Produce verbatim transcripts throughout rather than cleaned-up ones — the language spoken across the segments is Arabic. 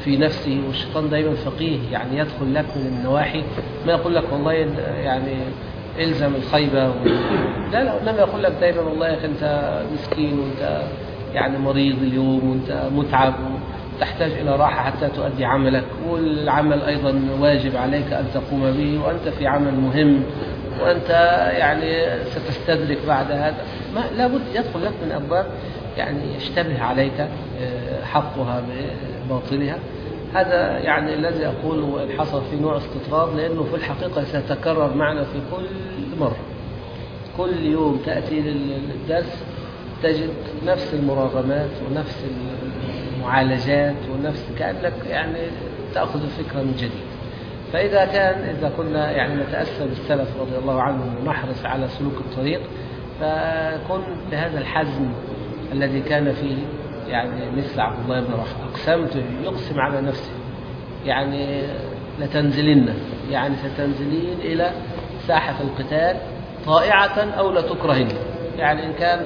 في نفسه، والشيطان دايما فقيه يعني يدخل لك من النواحي، ما يقول لك والله يعني الزم الخيبة و... لا لا، انما يقول لك دايما والله يا اخي انت مسكين وانت يعني مريض اليوم وانت متعب وتحتاج الى راحة حتى تؤدي عملك، والعمل ايضا واجب عليك ان تقوم به، وانت في عمل مهم، وانت يعني ستستدرك بعد هذا. ما لابد يدخل لك من ابواب يعني يشتبه عليك حقها بباطلها. هذا يعني الذي أقوله حصل في نوع استطراد، لأنه في الحقيقة سيتكرر معنا في كل مرة. كل يوم تأتي للدرس تجد نفس المراغمات ونفس المعالجات ونفس كأنك يعني تأخذ الفكرة من جديد. فإذا كان إذا كنا يعني نتأسى بالسلف رضي الله عنهم ونحرص على سلوك الطريق، فكن بهذا الحزم الذي كان فيه يعني مثل عبد الله بن رواحة، أقسمت يقسم على نفسه يعني لتنزلن، يعني ستنزلين إلى ساحة القتال طائعة أو لتكرهن، يعني إن كان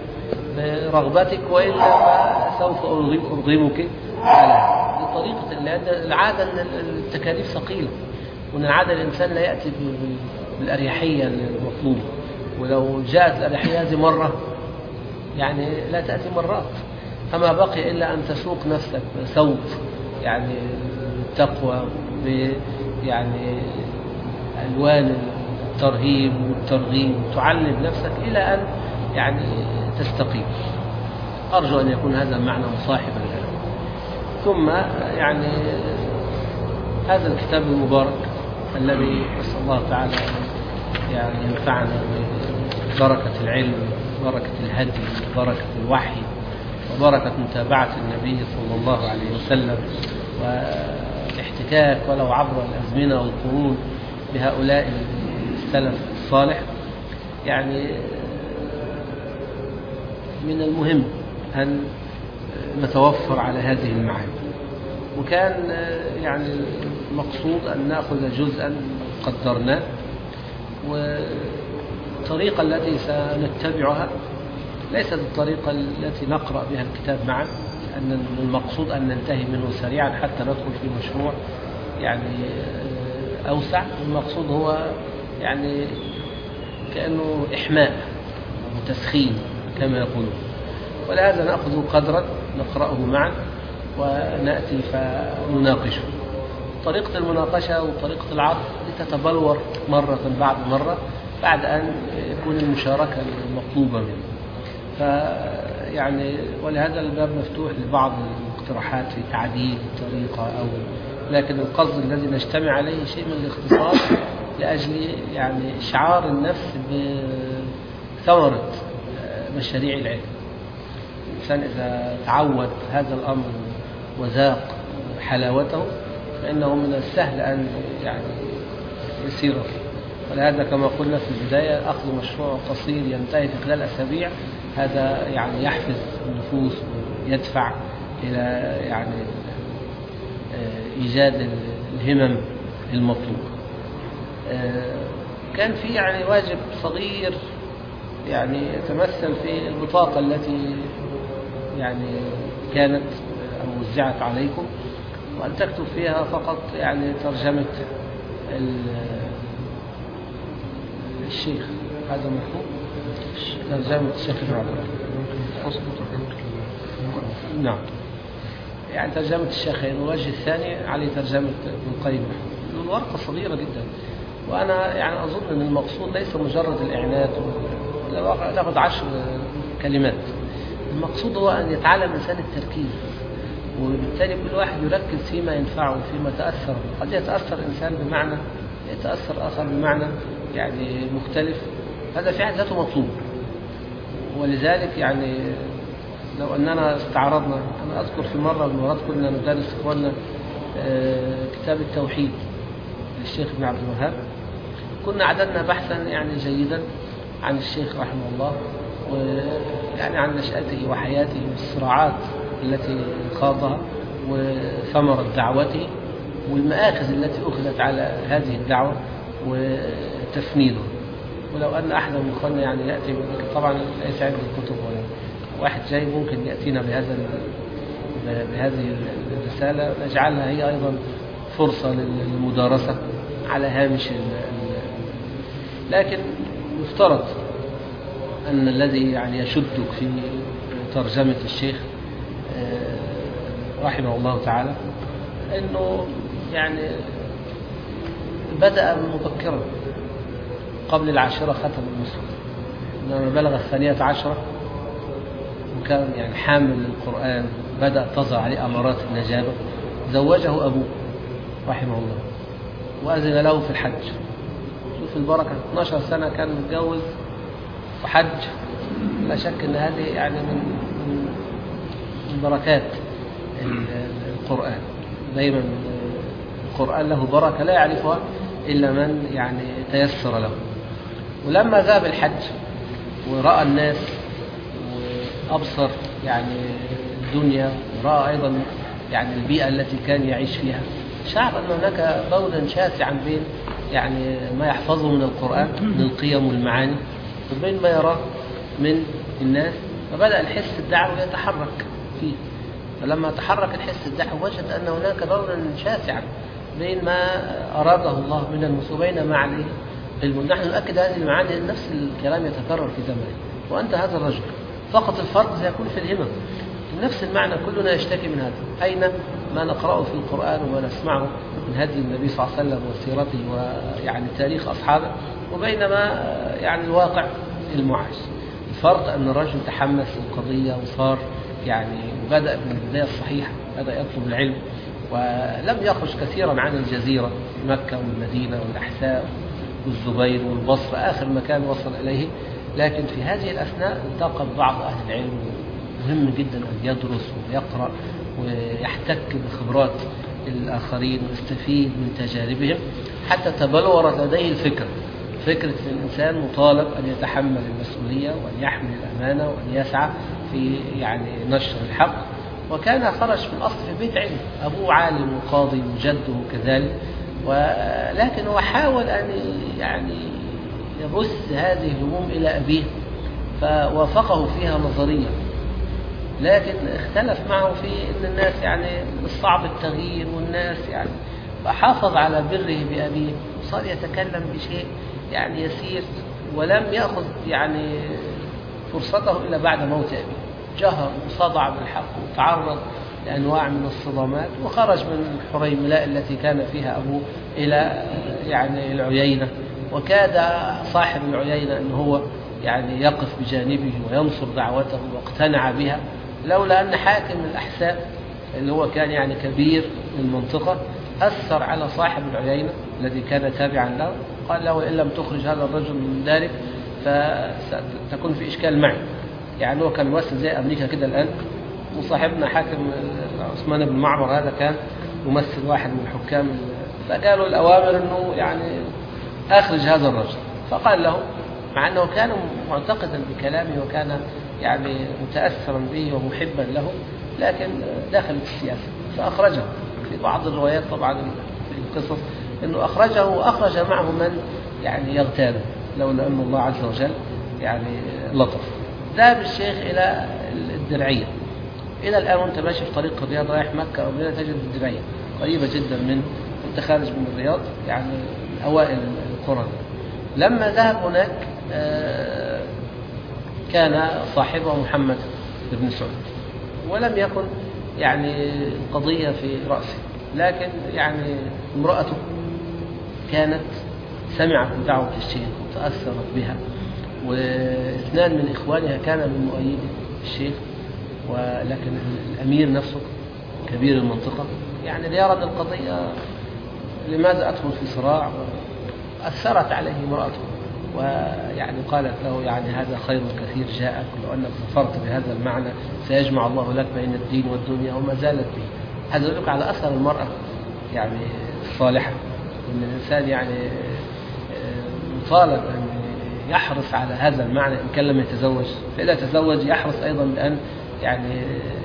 برغبتك وإلا فسوف أرغمك على بطريقة، لأن العادة أن التكاليف ثقيلة، وأن العادة الإنسان لا يأتي بالأريحية المطلوبة، ولو جاءت الأريحية هذه مرة يعني لا تأتي مرات، فما بقي إلا أن تسوق نفسك بصوت يعني التقوى ب يعني ألوان الترهيب والترغيب، تعلم نفسك إلى أن يعني تستقيم. أرجو أن يكون هذا المعنى مصاحبا له. ثم يعني هذا الكتاب المبارك الذي نسأل الله تعالى يعني ينفعنا ببركة العلم، بركة الهدي، بركة الوحي، وبركة متابعة النبي صلى الله عليه وسلم، والاحتكاك ولو عبر الأزمنة والقرون بهؤلاء السلف الصالح. يعني من المهم أن نتوفر على هذه المعاني، وكان يعني المقصود أن نأخذ جزءا قدرناه، والطريقة التي سنتبعها ليست الطريقة التي نقرأ بها الكتاب معا، أن المقصود أن ننتهي منه سريعا حتى ندخل في مشروع يعني أوسع. المقصود هو يعني كأنه إحماء وتسخين كما يقولون، ولهذا نأخذ قدرا نقرأه معا ونأتي فنناقشه. طريقة المناقشة وطريقة العرض لتتبلور مرة بعد مرة بعد أن يكون المشاركة المطلوبة منه. فيعني ولهذا الباب مفتوح لبعض الاقتراحات في تعديل الطريقة، أو لكن القصد الذي نجتمع عليه شيء من الاختصاص لأجل يعني إشعار النفس بثمرة مشاريع العلم. الإنسان إذا تعود هذا الأمر وذاق حلاوته فإنه من السهل أن يعني يسير فيه. ولهذا كما قلنا في البداية أخذ مشروع قصير ينتهي في خلال أسابيع، هذا يعني يحفز النفوس ويدفع إلى يعني إيجاد الهمم المطلوبة. كان في يعني واجب صغير يعني يتمثل في البطاقة التي يعني كانت أو وزعت عليكم، وأن تكتب فيها فقط يعني ترجمة الشيخ. هذا مفهوم ترجمة الشيخ ابن نعم، يعني ترجمة الشيخين، والوجه الثاني عليه ترجمة ابن القيم. الورقة صغيرة جدا، وأنا يعني أظن أن المقصود ليس مجرد الإعلان، ناخذ عشر كلمات. المقصود هو أن يتعلم إنسان التركيز، وبالتالي كل واحد يركز فيما ينفعه فيما تأثر. قد يتأثر إنسان بمعنى، يتأثر آخر بمعنى يعني مختلف، هذا في حد ذاته مطلوب. ولذلك يعني لو أننا استعرضنا، أنا أذكر في مرة من المرات كنا ندرس إخواننا كتاب التوحيد للشيخ ابن عبد الوهاب، كنا عددنا بحثا يعني جيدا عن الشيخ رحمه الله، ويعني عن نشأته وحياته والصراعات التي خاضها وثمرة دعوته والمآخذ التي أخذت على هذه الدعوة وتفنيده. ولو أن أحد من إخواننا يعني يأتي، طبعا ليس عندي الكتب ولا واحد جاي ممكن يأتينا بهذا بهذه الرسالة نجعلها هي أيضا فرصة للمدارسة على هامش ال ال لكن يفترض أن الذي يعني يشدك في ترجمة الشيخ رحمه الله تعالى أنه يعني بدأ مبكرا قبل العاشرة ختم المسلم، لما بلغ الثانية عشرة وكان يعني حامل القرآن بدأ تظهر عليه أمارات النجابة، زوجه أبوه رحمه الله وأذن له في الحج. شوف البركة، اثناشر سنة كان متجوز وحج. لا شك أن هذه يعني من من بركات القرآن. دايما القرآن له بركة لا يعرفها إلا من يعني تيسر له. ولما ذهب الحج ورأى الناس وأبصر يعني الدنيا ورأى أيضا يعني البيئة التي كان يعيش فيها، شعر أن هناك بعدا شاسعا بين يعني ما يحفظه من القرآن من القيم والمعاني وبين ما يراه من الناس، فبدأ الحس الدعوي يتحرك فيه. فلما تحرك الحس الدعوي وجد أن هناك بعدا شاسعا بين ما أراده الله من المسلمين ما عليه علم. نحن نؤكد هذه المعاني، نفس الكلام يتكرر في زمانه، وأنت هذا الرجل، فقط الفرق سيكون في الهمم. نفس المعنى كلنا يشتكي من هذا. أين ما نقرأه في القرآن وما نسمعه من هدي النبي صلى الله عليه وسلم وسيرته ويعني تاريخ أصحابه، وبينما يعني الواقع المعاش. الفرق أن الرجل تحمس القضية وصار يعني بدأ من البداية الصحيحة، بدأ يطلب العلم ولم يخرج كثيرا عن الجزيرة، مكة والمدينة والأحساء والزبير والبصرة آخر مكان وصل إليه. لكن في هذه الأثناء التقى بعض أهل العلم، مهم جدا أن يدرس ويقرأ ويحتك بخبرات الآخرين ويستفيد من تجاربهم حتى تبلورت لديه الفكرة، فكرة الإنسان مطالب أن يتحمل المسؤولية وأن يحمل الأمانة وأن يسعى في يعني نشر الحق. وكان خرج في الأصل في بيت علم، أبوه عالم وقاضي وجده كذلك، ولكن هو حاول أن يعني يبث هذه الهموم إلى أبيه فوافقه فيها نظريا، لكن اختلف معه في أن الناس يعني صعب التغيير والناس يعني، فحافظ على بره بأبيه، صار يتكلم بشيء يعني يسير ولم يأخذ يعني فرصته إلا بعد موت أبيه. جهر وصدع بالحق وتعرض لأنواع من الصدمات، وخرج من الحريملاء التي كان فيها أبوه إلى يعني العيينة، وكاد صاحب العيينة أن هو يعني يقف بجانبه وينصر دعوته واقتنع بها، لولا أن حاكم الأحساء اللي هو كان يعني كبير المنطقة أثر على صاحب العيينة الذي كان تابعا له، قال له إن لم تخرج هذا الرجل من ذلك فستكون في إشكال معي. يعني هو كان ممثل زي أمريكا كده الآن، وصاحبنا حاكم عثمان بن معمر هذا كان ممثل واحد من الحكام، فقالوا الأوامر أنه يعني أخرج هذا الرجل، فقال له مع أنه كان معتقدا بكلامه وكان يعني متأثرا به ومحبا له، لكن دخل في السياسة فأخرجه. في بعض الروايات طبعا في القصص أنه أخرجه وأخرج معه من يعني يغتاله، لولا أن الله عز وجل يعني لطف. ذهب الشيخ إلى الدرعية، إلى الآن وأنت ماشي في طريق الرياض رايح مكة أو مدينة تجد الدرعية قريبة جدا من أنت خارج من الرياض، يعني أوائل القرى. لما ذهب هناك كان صاحبه محمد بن سعود، ولم يكن يعني قضية في رأسه، لكن يعني امرأته كانت سمعت بدعوة الشيخ وتأثرت بها، واثنان من إخوانها كان من مؤيدي الشيخ، ولكن الأمير نفسه كبير المنطقة يعني ليرى أن القضية لماذا أدخل في صراع، أثرت عليه امرأته ويعني قالت له يعني هذا خير كثير جاءك، ولو أنك ظفرت بهذا المعنى سيجمع الله لك بين الدين والدنيا، وما زالت به. هذا يدل على أثر المرأة يعني الصالحة، أن الإنسان يعني مطالب أن يحرص على هذا المعنى إن كان لم يتزوج، فإذا تزوج يحرص أيضا بأن يعني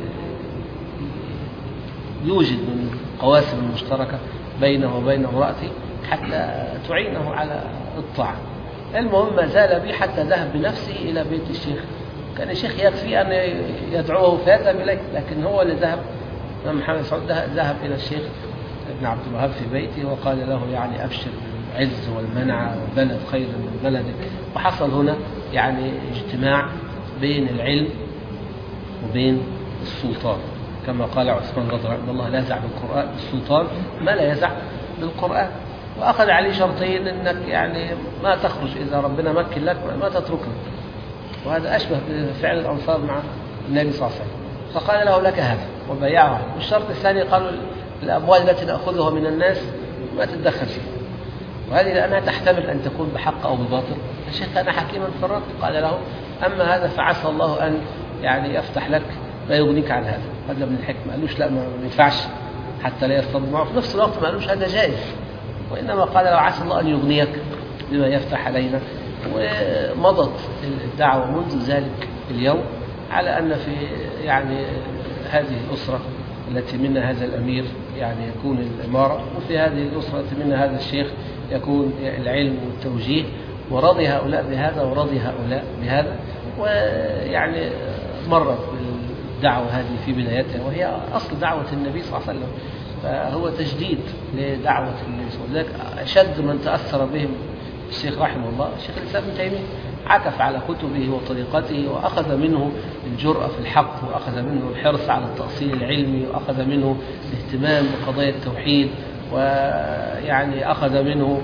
يوجد من قواسم المشتركة بينه وبين امرأته حتى تعينه على الطاعة. المهم ما زال به حتى ذهب بنفسه إلى بيت الشيخ. كان الشيخ يكفي أن يدعوه فيذهب إليه، لكن هو اللي ذهب الإمام محمد سعود ذهب إلى الشيخ ابن عبد الوهاب في بيته وقال له يعني أبشر بالعز والمنع والبلد خير من بلدك. وحصل هنا يعني اجتماع بين العلم وبين السلطان، كما قال عثمان رضي الله لا يزع بالقرآن السلطان ما لا يزع بالقرآن. وأخذ عليه شرطين، إنك يعني ما تخرج إذا ربنا مكن لك ما تتركنا، وهذا أشبه بفعل الأنصار مع النبي صلى الله عليه وسلم. فقال له لك هذا وبيعه. والشرط الثاني قالوا الأموال التي نأخذها من الناس ما تتدخل فيها، وهذه لأنها تحتمل أن تكون بحق أو بباطل. الشيخ كان حكيما في الرد، قال له أما هذا فعسى الله أن يعني يفتح لك ما يغنيك عن هذا. هذا من الحكمة. قالوش لا ما ينفعش حتى لا يصطدم معه، في نفس الوقت ما قالوش هذا جائز، وإنما قال له عسى الله أن يغنيك بما يفتح علينا. ومضت الدعوة منذ ذلك اليوم على أن في يعني هذه الأسرة التي منها هذا الأمير يعني يكون الإمارة، وفي هذه الأسرة التي منها هذا الشيخ يكون العلم والتوجيه، ورضي هؤلاء بهذا ورضي هؤلاء بهذا. ويعني مرت بالدعوة هذه في بدايتها، وهي أصل دعوة النبي صلى الله عليه وسلم، فهو تجديد لدعوة النبي صلى الله عليه وسلم. أشد من تأثر بهم الشيخ رحمه الله الشيخ الإسلام ابن تيمية، عكف على كتبه وطريقته وأخذ منه الجرأة في الحق، وأخذ منه الحرص على التأصيل العلمي، وأخذ منه الاهتمام بقضايا التوحيد، ويعني أخذ منه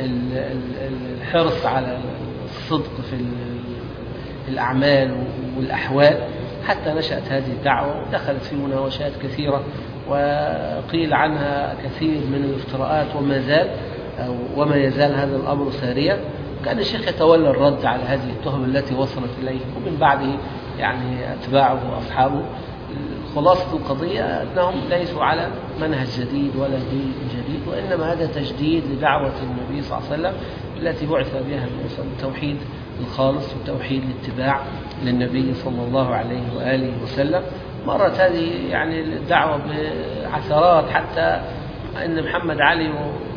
الحرص على الصدق في الأعمال والأحوال، حتى نشأت هذه الدعوة ودخلت في مناوشات كثيرة وقيل عنها كثير من الافتراءات، وما زال أو وما يزال هذا الأمر ساريا. كان الشيخ يتولى الرد على هذه التهم التي وصلت إليه، ومن بعده يعني أتباعه وأصحابه. خلاصة القضية أنهم ليسوا على منهج جديد ولا دين جديد، وإنما هذا تجديد لدعوة النبي صلى الله عليه وسلم التي بعث بها التوحيد الخالص وتوحيد الاتباع للنبي صلى الله عليه وآله وسلم. مرت هذه يعني الدعوة بعثرات، حتى أن محمد علي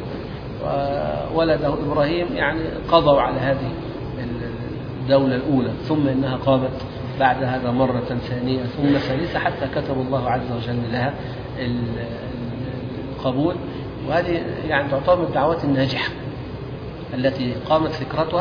وولده إبراهيم يعني قضوا على هذه الدولة الأولى، ثم إنها قامت بعد هذا مرة ثانية ثم ثالثة، حتى كتب الله عز وجل لها القبول. وهذه يعني تعتبر من الدعوات الناجحة التي قامت فكرتها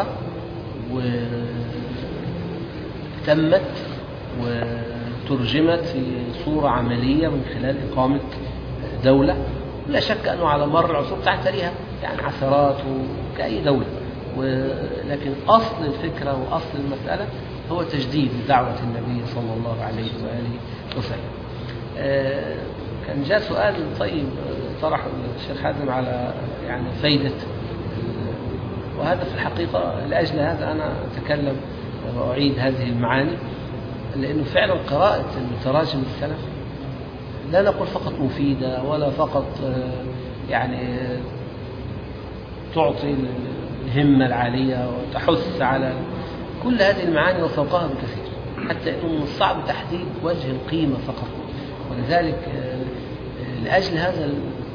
وتمت وترجمت في صورة عملية من خلال إقامة دولة. لا شك أنه على مر العصور تعتريها يعني عثرات كأي دولة، ولكن أصل الفكرة وأصل المسألة هو تجديد دعوة النبي صلى الله عليه وآله وسلم. كان جاء سؤال طيب طرح الشيخ حازم على يعني فايدة، وهذا في الحقيقة لأجل هذا أنا أتكلم وأعيد هذه المعاني، لأنه فعلا قراءة تراجم السلف لا نقول فقط مفيدة ولا فقط يعني تعطي الهمة العالية وتحث على كل هذه المعاني وفوقها بكثير، حتى أنه من الصعب تحديد وجه القيمة فقط. ولذلك لأجل هذا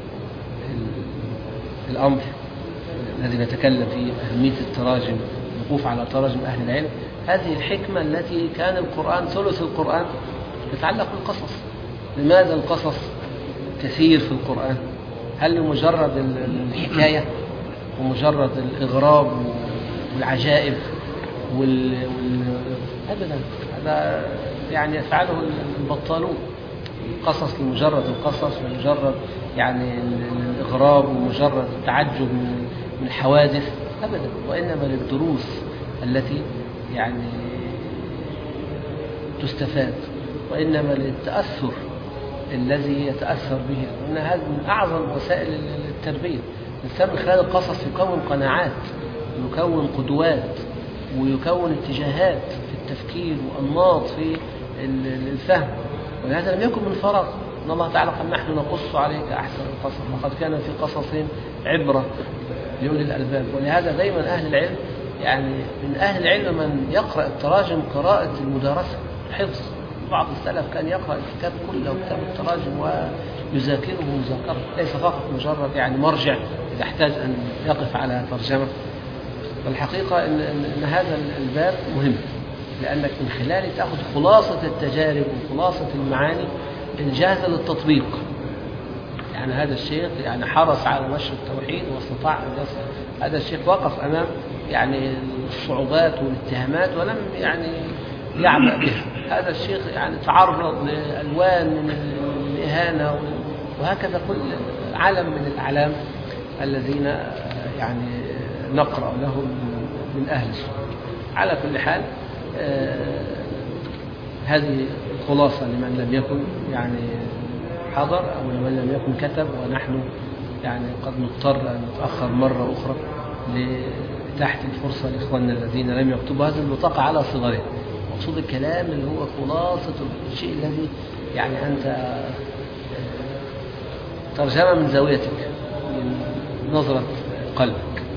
الأمر الذي نتكلم فيه أهمية التراجم، الوقوف على تراجم أهل العلم، هذه الحكمة التي كان القرآن ثلث القرآن يتعلق بالقصص. لماذا القصص كثير في القرآن؟ هل لمجرد الحكاية ومجرد الإغراب والعجائب وال... وال... أبدا، هذا يعني يفعله البطالون. قصص لمجرد القصص ومجرد يعني الإغراب ومجرد التعجب من الحوادث أبدا، وإنما للدروس التي يعني تستفاد، وإنما للتأثر الذي يتأثر به. وإن هذا من أعظم وسائل التربية. الإنسان من خلال القصص يكون قناعات ويكون قدوات ويكون اتجاهات في التفكير وأنماط في الفهم، ولهذا لم يكن من فراغ. إن الله تعالى قال نحن نقص عليك أحسن القصص وقد كان في قصصهم عبرة لأولي الألباب. ولهذا دائما أهل العلم يعني من أهل العلم من يقرأ التراجم قراءة المدارسة حفظ. بعض السلف كان يقرأ الكتاب كله وكتاب التراجم ويذاكره مذاكرة، ليس فقط مجرد يعني مرجع إذا احتاج أن يقف على ترجمة. والحقيقة إن, إن هذا الباب مهم، لأنك من خلاله تأخذ خلاصة التجارب وخلاصة المعاني الجاهزة للتطبيق. يعني هذا الشيخ يعني حرص على نشر التوحيد واستطاع أن يصل. هذا الشيخ وقف أمام يعني الصعوبات والاتهامات ولم يعني يعبأ بها. هذا الشيخ يعني تعرض لألوان من الإهانة، وهكذا كل علم من الأعلام الذين يعني نقرأ لهم من أهل السنة. على كل حال آه هذه خلاصة لمن لم يكن يعني حضر أو لمن لم يكن كتب، ونحن يعني قد نضطر أن نتأخر مرة أخرى لتحت الفرصة لإخواننا الذين لم يكتبوا هذه البطاقة على صغرها. مقصود الكلام اللي هو خلاصة الشيء الذي يعني أنت ترجمة من زاويتك من نظرة قلبك.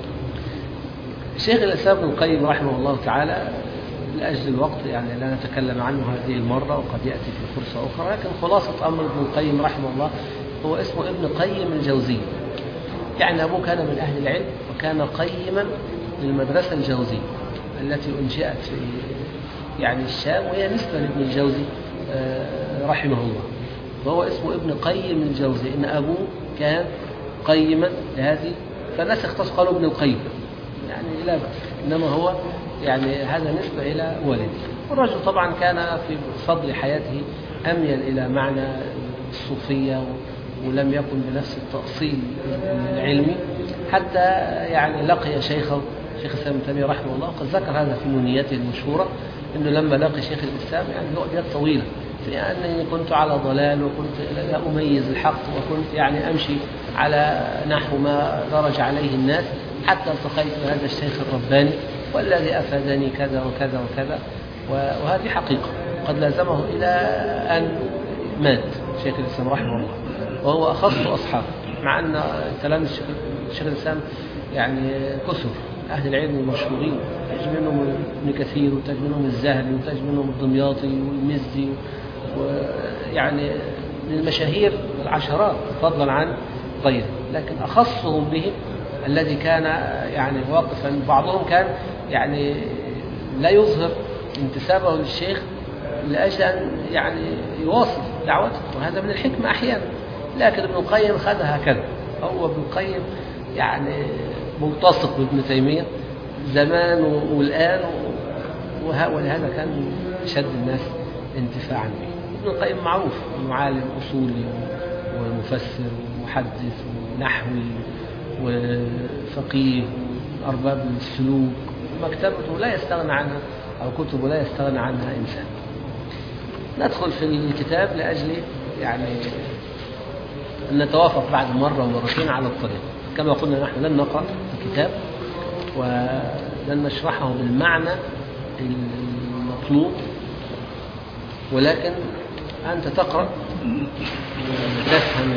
الشيخ الإسلام ابن القيم رحمه الله تعالى لأجل الوقت يعني لا نتكلم عنه هذه المرة، وقد يأتي في فرصة أخرى، لكن خلاصة أمر ابن القيم رحمه الله هو اسمه ابن قيم الجوزي. يعني أبوه كان من أهل العلم وكان قيما للمدرسة الجوزية التي أنشئت في يعني الشام، وهي نسبة لابن الجوزي رحمه الله، وهو اسمه ابن قيم الجوزي. إن أبوه كان قيما لهذه، فالناس اختصوا قالوا ابن القيم يعني لا بأس، إنما هو يعني هذا نسبة إلى والده. والرجل طبعا كان في فضل حياته أميل إلى معنى الصوفية، ولم يكن بنفس التأصيل العلمي، حتى يعني لقي شيخه شيخ الإسلام ابن تيمية رحمه الله. قد ذكر هذا في نونيته المشهورة، أنه لما لقي شيخ الإسلام يعني له أبيات طويلة في أنني كنت على ضلال وكنت لا أميز الحق، وكنت يعني أمشي على نحو ما درج عليه الناس، حتى التقيت بهذا الشيخ الرباني والذي أفادني كذا وكذا وكذا. وهذه حقيقة قد لازمه إلى أن مات شيخ الإسلام رحمه الله، وهو أخص أصحابه، مع أن تلاميذ شيخ الإسلام يعني كثر أهل العلم المشهورين، تجد منهم ابن كثير، وتجد منهم الذهبي، وتجد منهم الدمياطي والمزي، ويعني من المشاهير العشرات فضلا عن غيره. لكن أخصهم به الذي كان يعني واقفا، بعضهم كان يعني لا يظهر انتسابه للشيخ لأجل أن يعني يواصل دعوته، وهذا من الحكمة أحيانا. لكن ابن القيم خذها هكذا، هو ابن القيم يعني ملتصق بابن تيمية زمان والآن، ولهذا كان شد الناس انتفاعا به. ابن القيم معروف أنه عالم أصولي ومفسر ومحدث ونحوي وفقيه وأرباب السلوك، مكتبته لا يستغنى عنها أو كتبه لا يستغنى عنها إنسان. ندخل في الكتاب لأجل يعني أن نتوافق بعد مرة ومرتين على الطريق. كما قلنا نحن لن نقرأ الكتاب ولن نشرحه بالمعنى المطلوب، ولكن أنت تقرأ وتفهم.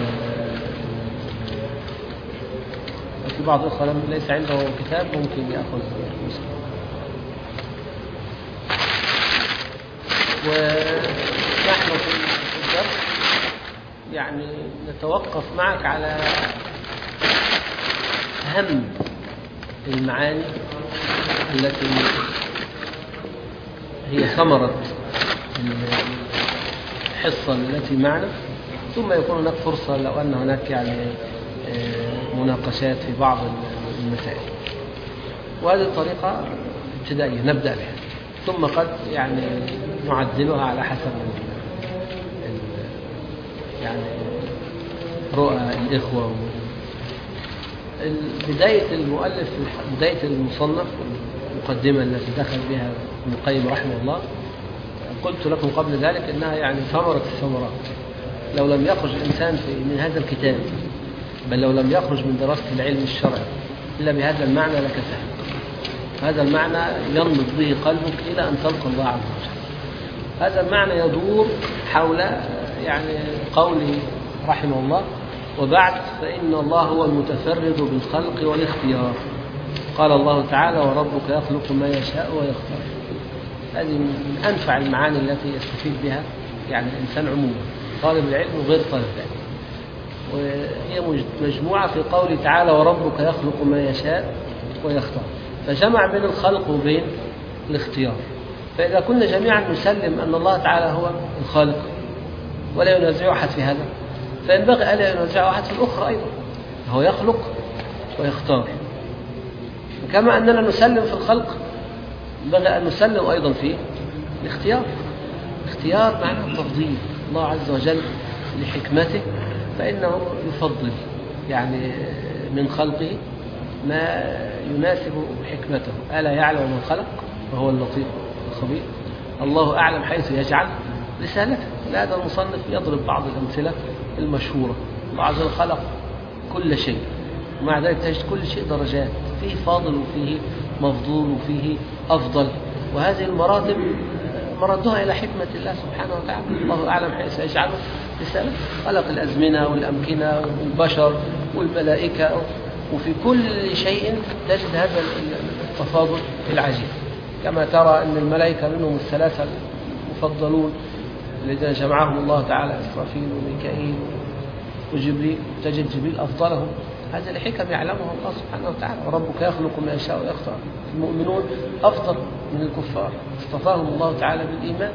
في بعض الأخوة ليس عنده كتاب ممكن يأخذ مسك. ونحن في الدرس يعني نتوقف معك على أهم المعاني التي هي ثمرة الحصة التي معنا، ثم يكون هناك فرصة لو أن هناك يعني مناقشات في بعض المسائل. وهذه الطريقة ابتدائية نبدأ بها، ثم قد يعني نعدلها على حسب يعني رؤى الإخوة. بداية المؤلف بداية المصنف المقدمة التي دخل بها ابن القيم رحمه الله، قلت لكم قبل ذلك إنها يعني ثمرة الثمرات. لو لم يخرج الإنسان في من هذا الكتاب، بل لو لم يخرج من دراسة العلم الشرعي إلا بهذا المعنى لكفى. هذا المعنى ينبض به قلبك إلى أن تلقى الله عز وجل. هذا المعنى يدور حول يعني قوله رحمه الله: وبعد فإن الله هو المتفرد بالخلق والاختيار. قال الله تعالى: وربك يخلق ما يشاء ويختار. هذه من أنفع المعاني التي يستفيد بها يعني الإنسان عموما، طالب العلم وغير طالب العلم. وهي مجموعة في قوله تعالى: وربك يخلق ما يشاء ويختار، فجمع بين الخلق وبين الاختيار. فإذا كنا جميعا نسلم أن الله تعالى هو الخالق ولا ينازع أحد في هذا، فينبغي ألا ينازع أحد في الأخرى أيضا. هو يخلق ويختار، كما أننا نسلم في الخلق ينبغي أن نسلم أيضا في الاختيار. اختيار معناه تفضيل الله عز وجل لحكمته، فإنه يفضل يعني من خلقه ما يناسب حكمته. ألا يعلم من خلق وهو اللطيف الخبير. الله أعلم حيث يجعل رسالته. هذا المصنف يضرب بعض الأمثلة المشهورة. الله عز وجل خلق كل شيء، ومع ذلك تجد كل شيء درجات، فيه فاضل وفيه مفضول وفيه أفضل، وهذه المراتب مردها إلى حكمة الله سبحانه وتعالى. الله أعلم حيث يجعل رسالته. خلق الأزمنة والأمكنة والبشر والملائكة، وفي كل شيء تجد هذا التفاضل العجيب. كما ترى أن الملائكة منهم الثلاثة المفضلون الذين جمعهم الله تعالى إسرافيل وميكائيل وجبريل، تجد جبريل أفضلهم. هذا لحكم يعلمها الله سبحانه وتعالى. وربك يخلق ما يشاء ويختار. المؤمنون أفضل من الكفار، اصطفاهم الله تعالى بالإيمان.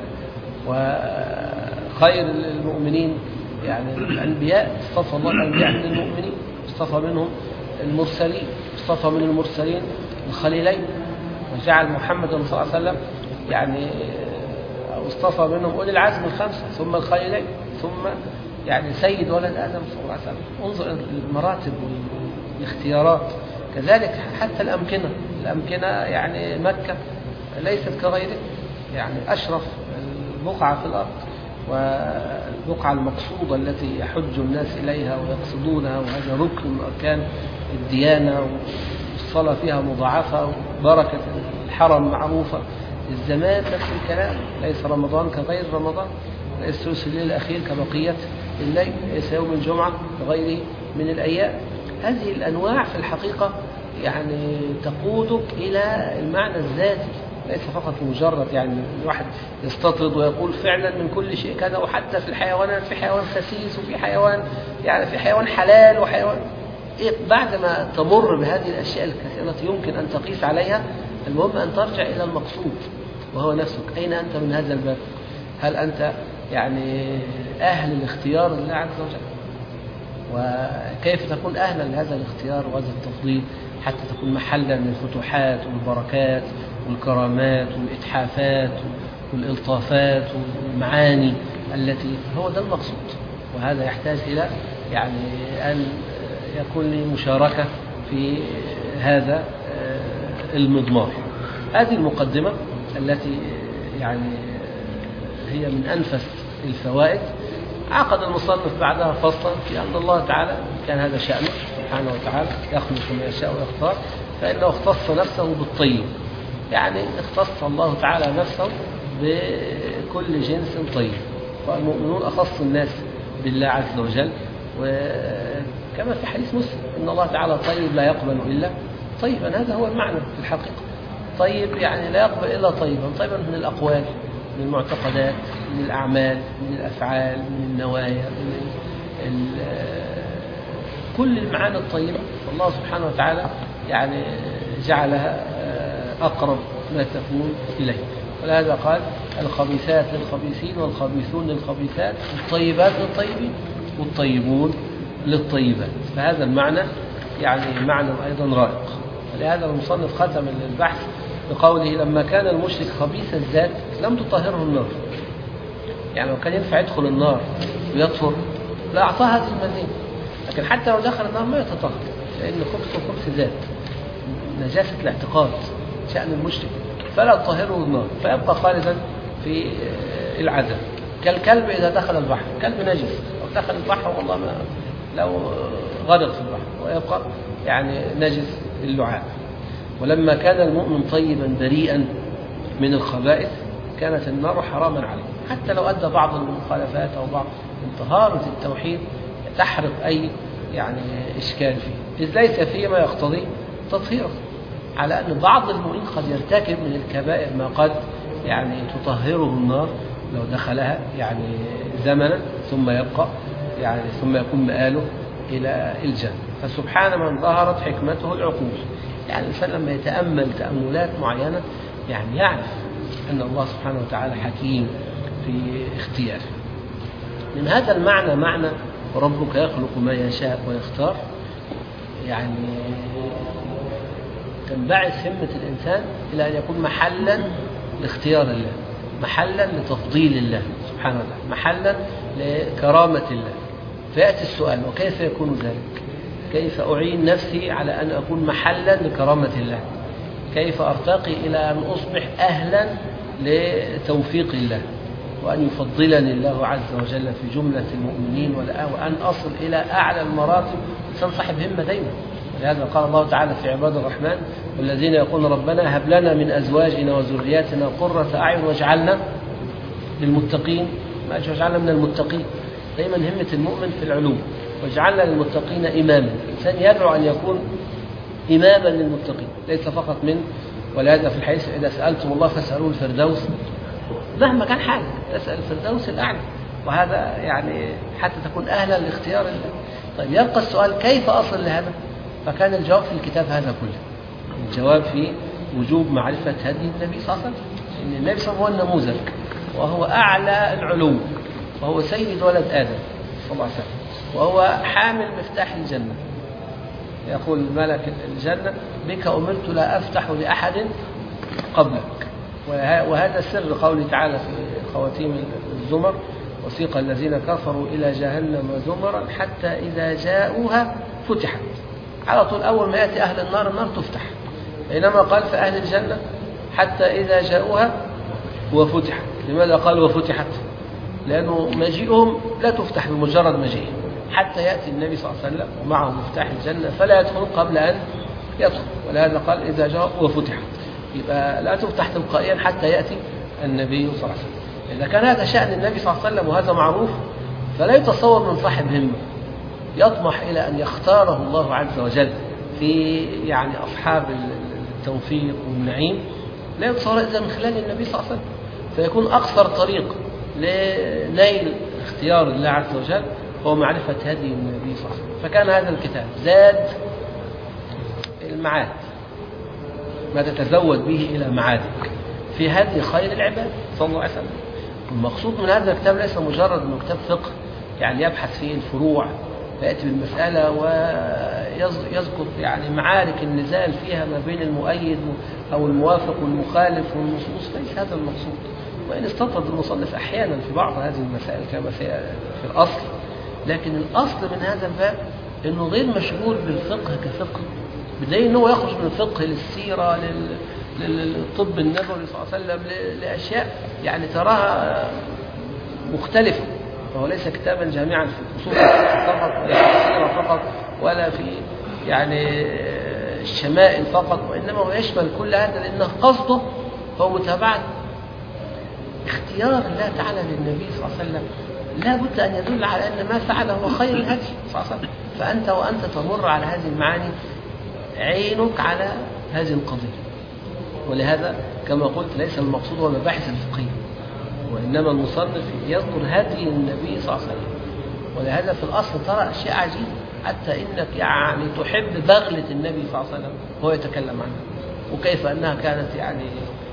وخير المؤمنين يعني الأنبياء، اصطفى الله الأنبياء من المؤمنين، اصطفى منهم المرسلين، اصطفى من المرسلين الخليلين، وجعل محمد صلى الله عليه وسلم يعني اصطفى منهم أولي العزم الخمسة، ثم الخليلين، ثم يعني سيد ولد آدم صلى الله عليه وسلم. انظر المراتب والاختيارات. كذلك حتى الأمكنة. الأمكنة يعني مكة ليست كغيره، يعني أشرف البقعة في الأرض، والبقعة المقصودة التي يحج الناس إليها ويقصدونها، وهذا ركن من أركان الديانة، والصلاة فيها مضاعفة، وبركة الحرم معروفة. الزمان نفس الكلام، ليس رمضان كغير رمضان، ليس ثلث الليل الأخير كبقية الليل، ليس يوم الجمعة كغيره من الأيام. هذه الأنواع في الحقيقة يعني تقودك إلى المعنى الذاتي، ليس فقط مجرد يعني الواحد يستطرد ويقول فعلا من كل شيء كذا. وحتى في الحيوانات، في حيوان خسيس وفي حيوان يعني في حيوان حلال وحيوان إيه. بعد ما تمر بهذه الأشياء الكثيرة التي يمكن أن تقيس عليها، المهم أن ترجع إلى المقصود وهو نفسك. أين أنت من هذا الباب؟ هل أنت يعني أهل الاختيار لله عز وجل؟ وكيف تكون أهلا لهذا الاختيار وهذا التفضيل حتى تكون محلا للفتوحات والبركات والكرامات والإتحافات والإلطافات والمعاني التي هو ده المقصود. وهذا يحتاج إلى يعني أن يكون لي مشاركة في هذا المضمار. هذه المقدمة التي يعني هي من أنفس الفوائد. عقد المصنف بعدها فصلا في أن الله تعالى كان هذا شأنه سبحانه وتعالى، يخلق ما يشاء ويختار، فإنه اختص نفسه بالطيب. يعني اختص الله تعالى نفسه بكل جنس طيب، والمؤمنون أخص الناس بالله عز وجل. وكما في حديث مسلم إن الله تعالى طيب لا يقبل إلا طيبا. هذا هو المعنى في الحقيقة. طيب يعني لا يقبل إلا طيبا. طيبا من الأقوال، من المعتقدات، من الأعمال، من الأفعال، من النوايا، من كل المعاني الطيبة. والله سبحانه وتعالى يعني جعلها أقرب ما تكون إليه. ولهذا قال الخبيثات للخبيثين والخبيثون للخبيثات، الطيبات للطيبين والطيبون للطيبات. فهذا المعنى يعني معنى أيضا رائق. ولهذا المصنف ختم البحث بقوله لما كان المشرك خبيث الذات لم تطهره النار. يعني لو كان ينفع يدخل النار ويطهر لا أعطاه هذه المزية، لكن حتى لو دخل النار ما يتطهر، لأن خبث خبث ذات، نجاسة الاعتقاد شأن المشرك، فلا تطهره النار فيبقى خالدا في العذاب. كالكلب إذا دخل البحر، كلب نجس أو دخل البحر والله ما لو غرق في البحر ويبقى يعني نجس اللعاب. ولما كان المؤمن طيبا بريئا من الخبائث كانت النار حراما عليه، حتى لو أدى بعض المخالفات أو بعض طهارة التوحيد تحرق أي يعني إشكال فيه، إذ ليس فيه ما يقتضي تطهيره. على أن بعض المؤمنين قد يرتكب من الكبائر ما قد يعني تطهره النار لو دخلها يعني زمنا، ثم يبقى يعني ثم يكون مآله إلى الجنة. فسبحان من ظهرت حكمته العقول. يعني الإنسان لما يتأمل تأملات معينة يعني يعرف أن الله سبحانه وتعالى حكيم في اختياره. من هذا المعنى معنى ربك يخلق ما يشاء ويختار، يعني تنبعث همة الإنسان إلى أن يكون محلا لاختيار الله، محلا لتفضيل الله سبحانه وتعالى، محلا لكرامة الله. فيأتي السؤال: وكيف يكون ذلك؟ كيف أعين نفسي على أن أكون محلا لكرامة الله؟ كيف أرتقي إلى أن أصبح أهلا لتوفيق الله، وأن يفضلني الله عز وجل في جملة المؤمنين، وأن أصل إلى أعلى المراتب؟ إنسان صاحب همة دايما. ولهذا قال الله تعالى في عباد الرحمن: والذين يقولون ربنا هب لنا من أزواجنا وذرياتنا قرة أعين واجعلنا للمتقين، ما واجعلنا من المتقين. دايما همة المؤمن في العلوم: واجعلنا للمتقين إماما. الإنسان يدعو أن يكون إماما للمتقين، ليس فقط من. ولهذا في الحديث: إذا سألتم الله فاسألوه الفردوس، مهما كان حالك تسأل الفردوس الأعلى. وهذا يعني حتى تكون أهلا لاختيار الله. طيب يبقى السؤال: كيف أصل لهذا؟ فكان الجواب في الكتاب هذا كله. الجواب في وجوب معرفة هدي النبي صلى الله عليه وسلم. إن النبي صلى الله عليه وسلم هو النموذج، وهو أعلى العلوم، وهو سيد ولد آدم صلى الله عليه وسلم، وهو حامل مفتاح الجنة. يقول ملك الجنة: بك أمرت لا أفتح لأحد قبلك. وهذا سر قوله تعالى في خواتيم الزمر: وسيق الذين كفروا إلى جهنم زمرا حتى إذا جاءوها فتحت. على طول أول ما يأتي أهل النار النار تفتح، بينما قال في أهل الجنة حتى إذا جاءوها وفتحت. لماذا قال وفتحت؟ لأنه مجيئهم لا تفتح بمجرد مجيئهم، حتى يأتي النبي صلى الله عليه وسلم ومعه مفتاح الجنة فلا يدخل قبل أن يدخل. ولهذا قال إذا جاء وفتحت، يبقى لا تفتح تلقائيا حتى يأتي النبي صلى الله عليه وسلم. إذا كان هذا شأن النبي صلى الله عليه وسلم وهذا معروف، فلا يتصور من صاحب همة يطمح إلى أن يختاره الله عز وجل في يعني أصحاب التوفيق والنعيم، لا يتصور إذا من خلال النبي صلى الله عليه وسلم. فيكون أقصر طريق لنيل اختيار الله عز وجل هو معرفة هدي النبي صلى الله عليه وسلم. فكان هذا الكتاب زاد المعاد، ما تتزود به إلى معادك في هدي خير العباد صلى الله عليه وسلم. المقصود من هذا الكتاب ليس مجرد أنه كتاب فقه يعني يبحث فيه الفروع، يأتي بالمسألة ويذكر يعني معارك النزال فيها ما بين المؤيد أو الموافق والمخالف والنصوص. ليس هذا المقصود، وإن استطرد المصنف أحيانا في بعض هذه المسائل كما في الأصل، لكن الأصل من هذا الباب أنه غير مشغول بالفقه كفقه، بدليل أنه يخرج من الفقه للسيرة للطب النبوي صلى الله عليه وسلم لأشياء يعني تراها مختلفة. فهو ليس كتابا جامعا في أصول الفقه فقط، ولا في السيرة فقط، ولا في يعني الشمائل فقط، وإنما هو يشمل كل هذا، لأن قصده هو متابعة اختيار الله تعالى للنبي صلى الله عليه وسلم. لا بد أن يدل على أن ما فعله هو خير الهدي صلى الله عليه وسلم. فأنت وأنت تمر على هذه المعاني عينك على هذه القضية. ولهذا كما قلت ليس المقصود هو المباحث الفقهية، وإنما المصنف يذكر هدي النبي صلى الله عليه وسلم. ولهذا في الأصل ترى أشياء عجيبة، حتى إنك يعني تحب بغلة النبي صلى الله عليه وسلم وهو يتكلم عنها، وكيف أنها كانت يعني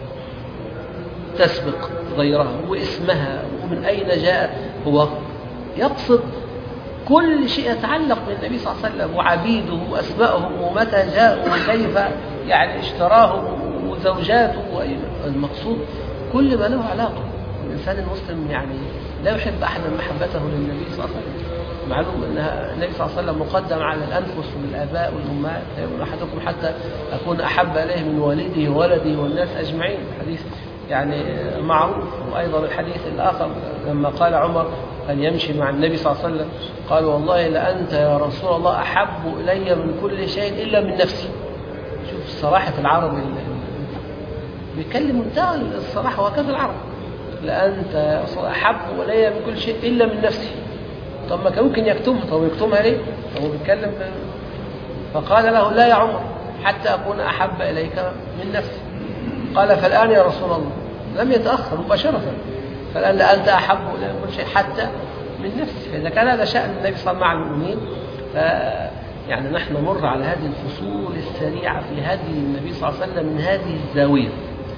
تسبق غيرها واسمها ومن أين جاء. هو يقصد كل شيء يتعلق بالنبي صلى الله عليه وسلم وعبيده وأسمائهم ومتى جاءوا وكيف يعني اشتراهم وزوجاته. المقصود كل ما له علاقة. الإنسان المسلم يعني لا يحب أحدا محبته للنبي صلى الله عليه وسلم. معلوم أن النبي صلى الله عليه وسلم مقدم على الأنفس والآباء والأمهات. يقول أحدكم حتى أكون أحب إليه من والده وولده والناس أجمعين، حديث يعني معروف. وأيضا الحديث الآخر لما قال عمر أن يمشي مع النبي صلى الله عليه وسلم قال والله لأنت يا رسول الله أحب إلي من كل شيء إلا من نفسي. شوف صراحة العرب، بيكلم منتهى الصراحة، وهكذا العرب. لأنت أحب إلي من كل شيء إلا من نفسي. طب ما كان ممكن يكتمها، طب يكتمها ليه؟ هو بيتكلم. فقال له لا يا عمر حتى أكون أحب إليك من نفسي. قال فالآن يا رسول الله، لم يتأخر مباشرة، فالآن لأنت أحب إلي كل شيء حتى من نفسي. فإذا كان هذا شأن النبي صلى الله عليه وسلم مع المؤمنين، يعني نحن نمر على هذه الفصول السريعة في هدي النبي صلى الله عليه وسلم من هذه الزاوية،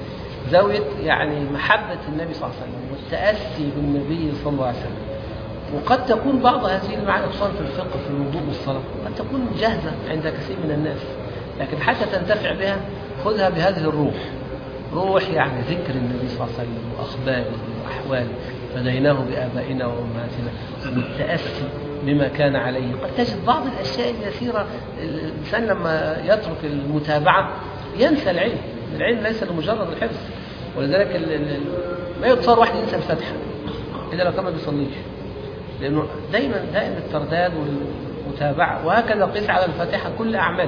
زاوية يعني محبة النبي صلى الله عليه وسلم والتأسي بالنبي صلى الله عليه وسلم. وقد تكون بعض هذه المعاني خصوصا في الفقه في الوضوء والصلاة قد تكون جاهزة عند كثير من الناس، لكن حتى تنتفع بها خذها بهذه الروح، روح يعني ذكر النبي صلى الله عليه وسلم وأخباره وأحواله، فديناه بآبائنا وأمهاتنا، والتأسي بما كان عليه. قد تجد بعض الأشياء اليسيرة الإنسان لما يترك المتابعة ينسى العلم، العلم ليس لمجرد الحفظ، ولذلك ال ال ما يتصور واحد ينسى الفتحة إذا لو كان ما بيصليش، لأنه دائما دائما الترداد والمتابعة، وهكذا قيس على الفاتحة كل أعمال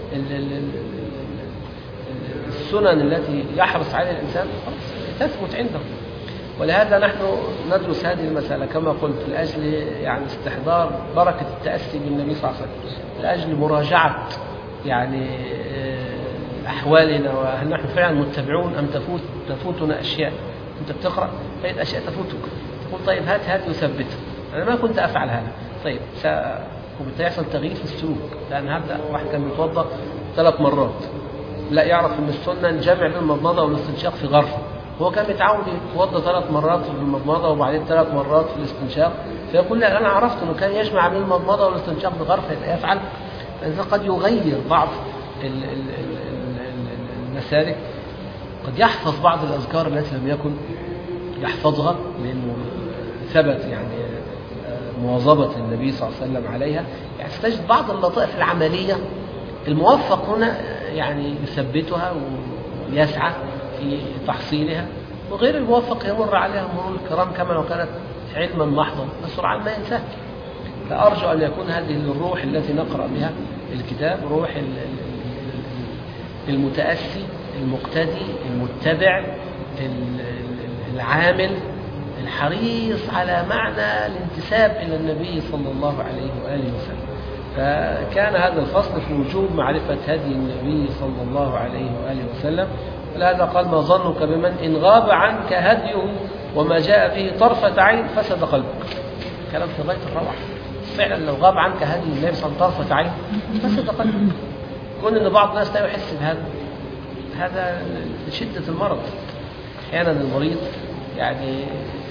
السنن التي يحرص عليها الإنسان تثبت عنده. ولهذا نحن ندرس هذه المسألة كما قلت لأجل يعني استحضار بركة التأسي بالنبي صلى الله عليه وسلم، لأجل مراجعة يعني أحوالنا، وهل نحن فعلا متبعون أم تفوت تفوتنا أشياء. أنت بتقرأ تجد أشياء تفوتك، تقول طيب هات هات يثبتها، أنا ما كنت أفعل هذا، طيب وبالتالي يحصل تغيير في السلوك. لأن هذا واحد كان بيتوضأ ثلاث مرات، لا يعرف أن السنة الجمع بين المضمضة والاستنشاق في غرفة، هو كان متعود يتوضأ ثلاث مرات في المضمضة وبعدين ثلاث مرات في الاستنشاق، فيقول لا أنا عرفت أنه كان يجمع بين المضمضة والاستنشاق بغرفة يفعل. فإذا قد يغير بعض المسالك، قد يحفظ بعض الأذكار التي لم يكن يحفظها لأنه ثبت يعني مواظبة النبي صلى الله عليه وسلم عليها. يعني تجد بعض اللطائف العملية الموفق هنا يعني يثبتها ويسعى في تحصيلها، وغير الموفق يمر عليها مرور الكرام كما لو كانت علما محضا، فسرعان ما ينساه. فأرجو أن يكون هذه الروح التي نقرأ بها الكتاب روح المتأسي المقتدي المتبع العامل الحريص على معنى الانتساب إلى النبي صلى الله عليه وآله وسلم. فكان هذا الفصل في وجوب معرفة هدي النبي صلى الله عليه وآله وسلم. ولهذا قال ما ظنك بمن إن غاب عنك هديه وما جاء به طرفة عين فسد قلبك. كلام في غاية الروعة. فعلا لو غاب عنك هدي النبي صلى الله عليه وسلم طرفة عين فسد قلبك. كون أن بعض الناس لا يحس بهذا، هذا لشدة المرض. أحيانا المريض يعني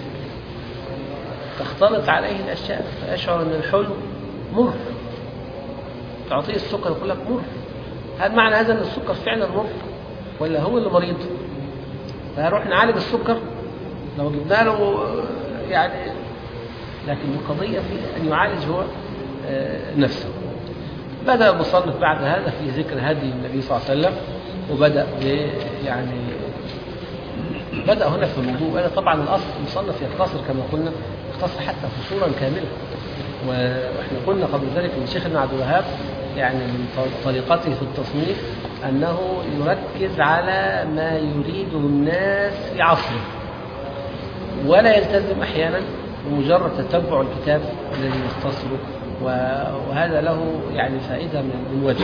تختلط عليه الأشياء فيشعر أن الحلم مر، تعطيه السكر يقول لك مر. هل معنى هذا أن السكر فعلا مر ولا هو اللي مريض؟ فهنروح نعالج السكر لو جبنا له يعني، لكن القضية في أن يعالج هو نفسه. بدأ المصنف بعد هذا في ذكر هدي النبي صلى الله عليه وسلم، وبدأ يعني بدأ هنا في الوضوء. وأنا طبعا الأصل المصنف يختصر كما قلنا، يختصر حتى فصولا كاملة. وإحنا قلنا قبل ذلك من الشيخ ابن عبد الوهاب يعني من طريقته في التصنيف أنه يركز على ما يريده الناس في عصره، ولا يلتزم أحيانا بمجرد تتبع الكتاب الذي يختصره، وهذا له يعني فائدة من وجه،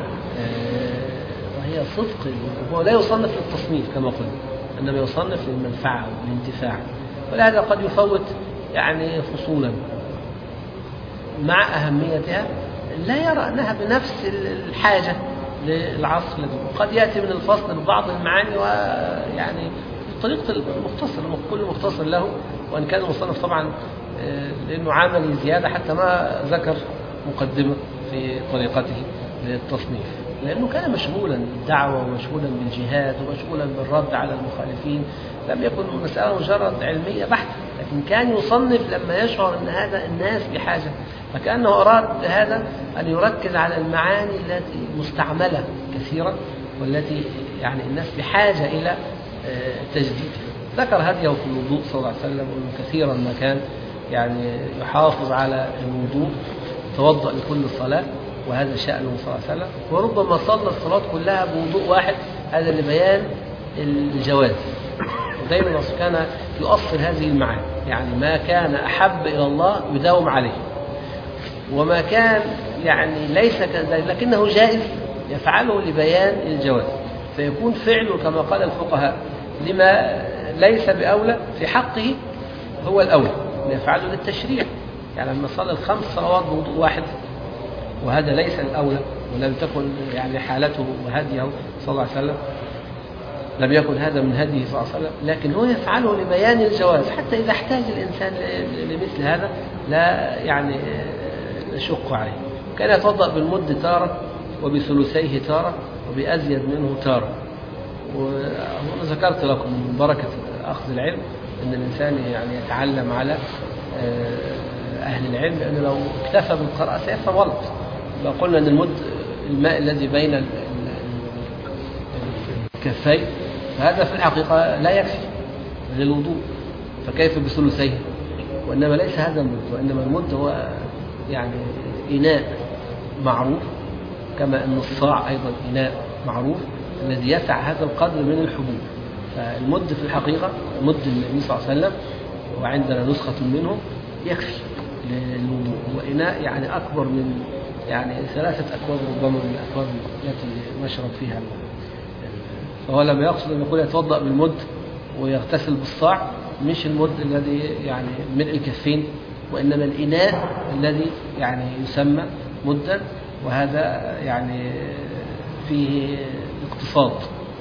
وهي صدق. هو لا يصنف للتصنيف كما قلنا، إنما يصنف للمنفعة والانتفاع. ولهذا قد يفوت يعني فصولا مع أهميتها لا يرى أنها بنفس الحاجة للعصر الذي قد يأتي من الفصل ببعض المعاني، ويعني بطريقة المختصر كل مختصر له. وأن كان المصنف طبعا لأنه عملي زيادة حتى ما ذكر مقدمة في طريقته للتصنيف، لأنه كان مشغولا بالدعوة ومشغولا بالجهاد ومشغولا بالرد على المخالفين. لم يكن مسألة مجرد علمية بحتة، لكن كان يصنف لما يشعر أن هذا الناس بحاجة. فكأنه أراد هذا أن يركز على المعاني التي مستعملة كثيرا والتي يعني الناس بحاجة إلى تجديدها. ذكر هديه في الوضوء صلى الله عليه وسلم، وأنه كثيرا ما كان يعني يحافظ على الوضوء، توضأ لكل صلاة، وهذا شأنه صلى الله عليه وسلم. وربما صلى الصلاة كلها بوضوء واحد، هذا لبيان الجواز. ودائما كان يؤصل هذه المعاني، يعني ما كان أحب إلى الله يداوم عليه، وما كان يعني ليس كذلك لكنه جائز يفعله لبيان الجواز، فيكون فعله كما قال الفقهاء لما ليس بأولى في حقه هو الأولى، يفعله للتشريع. يعني لما صلى الخمس صلوات بوضوء واحد وهذا ليس الأولى ولم تكن يعني حالته وهديه صلى الله عليه وسلم، لم يكن هذا من هديه صلى الله عليه وسلم، لكن هو يفعله لبيان الجواز، حتى إذا احتاج الإنسان لمثل هذا لا يعني يشق عليه. كان يتوضأ بالمد تارة، وبثلثيه تارة، وبأزيد منه تارة. وأنا ذكرت لكم من بركة أخذ العلم أن الإنسان يعني يتعلم على أهل العلم، لأنه لو اكتفى بالقراءة سيفهم غلط. لو قلنا أن المد الماء الذي بين الكفين، فهذا في الحقيقة لا يكفي للوضوء، فكيف بثلثيه؟ وإنما ليس هذا المد، وإنما المد هو يعني إناء معروف، كما أن الصاع أيضا إناء معروف الذي يسع هذا القدر من الحبوب. فالمد في الحقيقة مد النبي صلى الله عليه وسلم، وعندنا نسخة منه يكفي للوضوء. هو إناء يعني أكبر من يعني ثلاثة أكواب ربما من الأكواب التي نشرب فيها. فهو لما يقصد أن يقول يتوضأ بالمد ويغتسل بالصاع، مش المد الذي يعني ملء الكفين، وإنما الإناء الذي يعني يسمى مدا، وهذا يعني فيه اقتصاد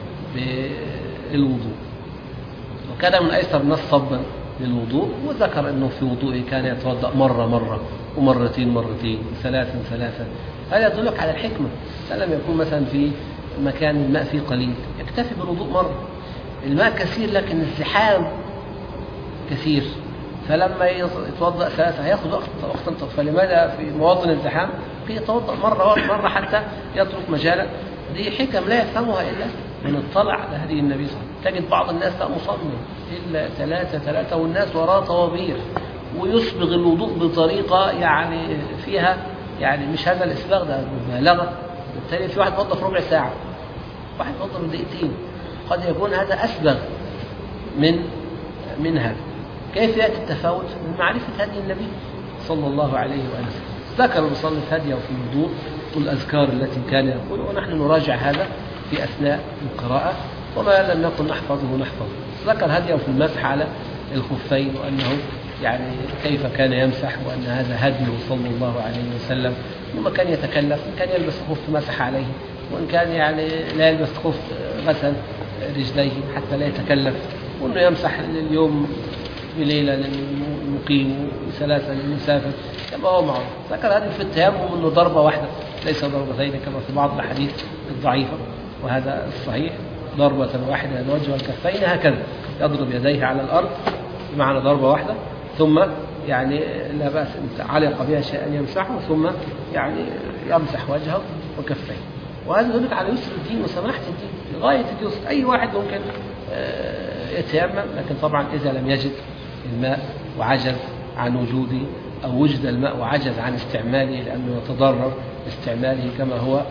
بالوضوء. وكان من أيسر الناس صبا للوضوء، وذكر أنه في وضوءه كان يتوضأ مرة مرة ومرتين مرتين ثلاثا ثلاثا. هذا يدلك على الحكمة. لم يكون مثلا في مكان الماء فيه قليل يكتفي بالوضوء مرة، الماء كثير لكن الزحام كثير، فلما يتوضأ ثلاثة هياخذ وقتا طويلا، فلماذا في مواطن الزحام يتوضأ مرة مرة حتى يترك مجالا؟ دي حكم لا يفهمها إلا من اطلع على هدي النبي صلى الله عليه وسلم. تجد بعض الناس لا مصمم إلا ثلاثة ثلاثة والناس وراء طوابير، ويسبغ الوضوء بطريقة يعني فيها يعني مش هذا الإسباغ، ده مبالغة. بالتالي في واحد يتوضأ في ربع ساعة، واحد يتوضأ في دقيقتين، قد يكون هذا أسبغ من من هذا. كيف يأتي التفاوت؟ من معرفة هدي النبي صلى الله عليه وآله وسلم. ذكر المصنف هديه في الوضوء والأذكار التي كان يقول، ونحن نراجع هذا في أثناء القراءة، وما لم نكن نحفظه نحفظه. ذكر هديه في المسح على الخفين، وأنه يعني كيف كان يمسح، وأن هذا هديه صلى الله عليه وسلم. وما كان يتكلف، إن كان يلبس خف مسح عليه، وإن كان يعني لا يلبس خف غسل رجليه حتى لا يتكلف، وأنه يمسح اليوم بليلة للمقيم وثلاثة للمسافر كما هو معروف. ذكر هذه في التيمم أنه ضربة واحدة ليس ضربتين كما في بعض الأحاديث الضعيفة، وهذا الصحيح ضربة واحدة الوجه والكفين، هكذا يضرب يديه على الأرض بمعنى ضربة واحدة، ثم يعني لا بأس إن علق بها شيئا يمسحه، ثم يعني يمسح وجهه وكفيه. وهذا يدل على يسر الدين وسماحة الدين غاية اليسر. أي واحد ممكن يتيمم، لكن طبعا إذا لم يجد الماء وعجز عن وجوده، أو وجد الماء وعجز عن استعماله لأنه يتضرر باستعماله كما هو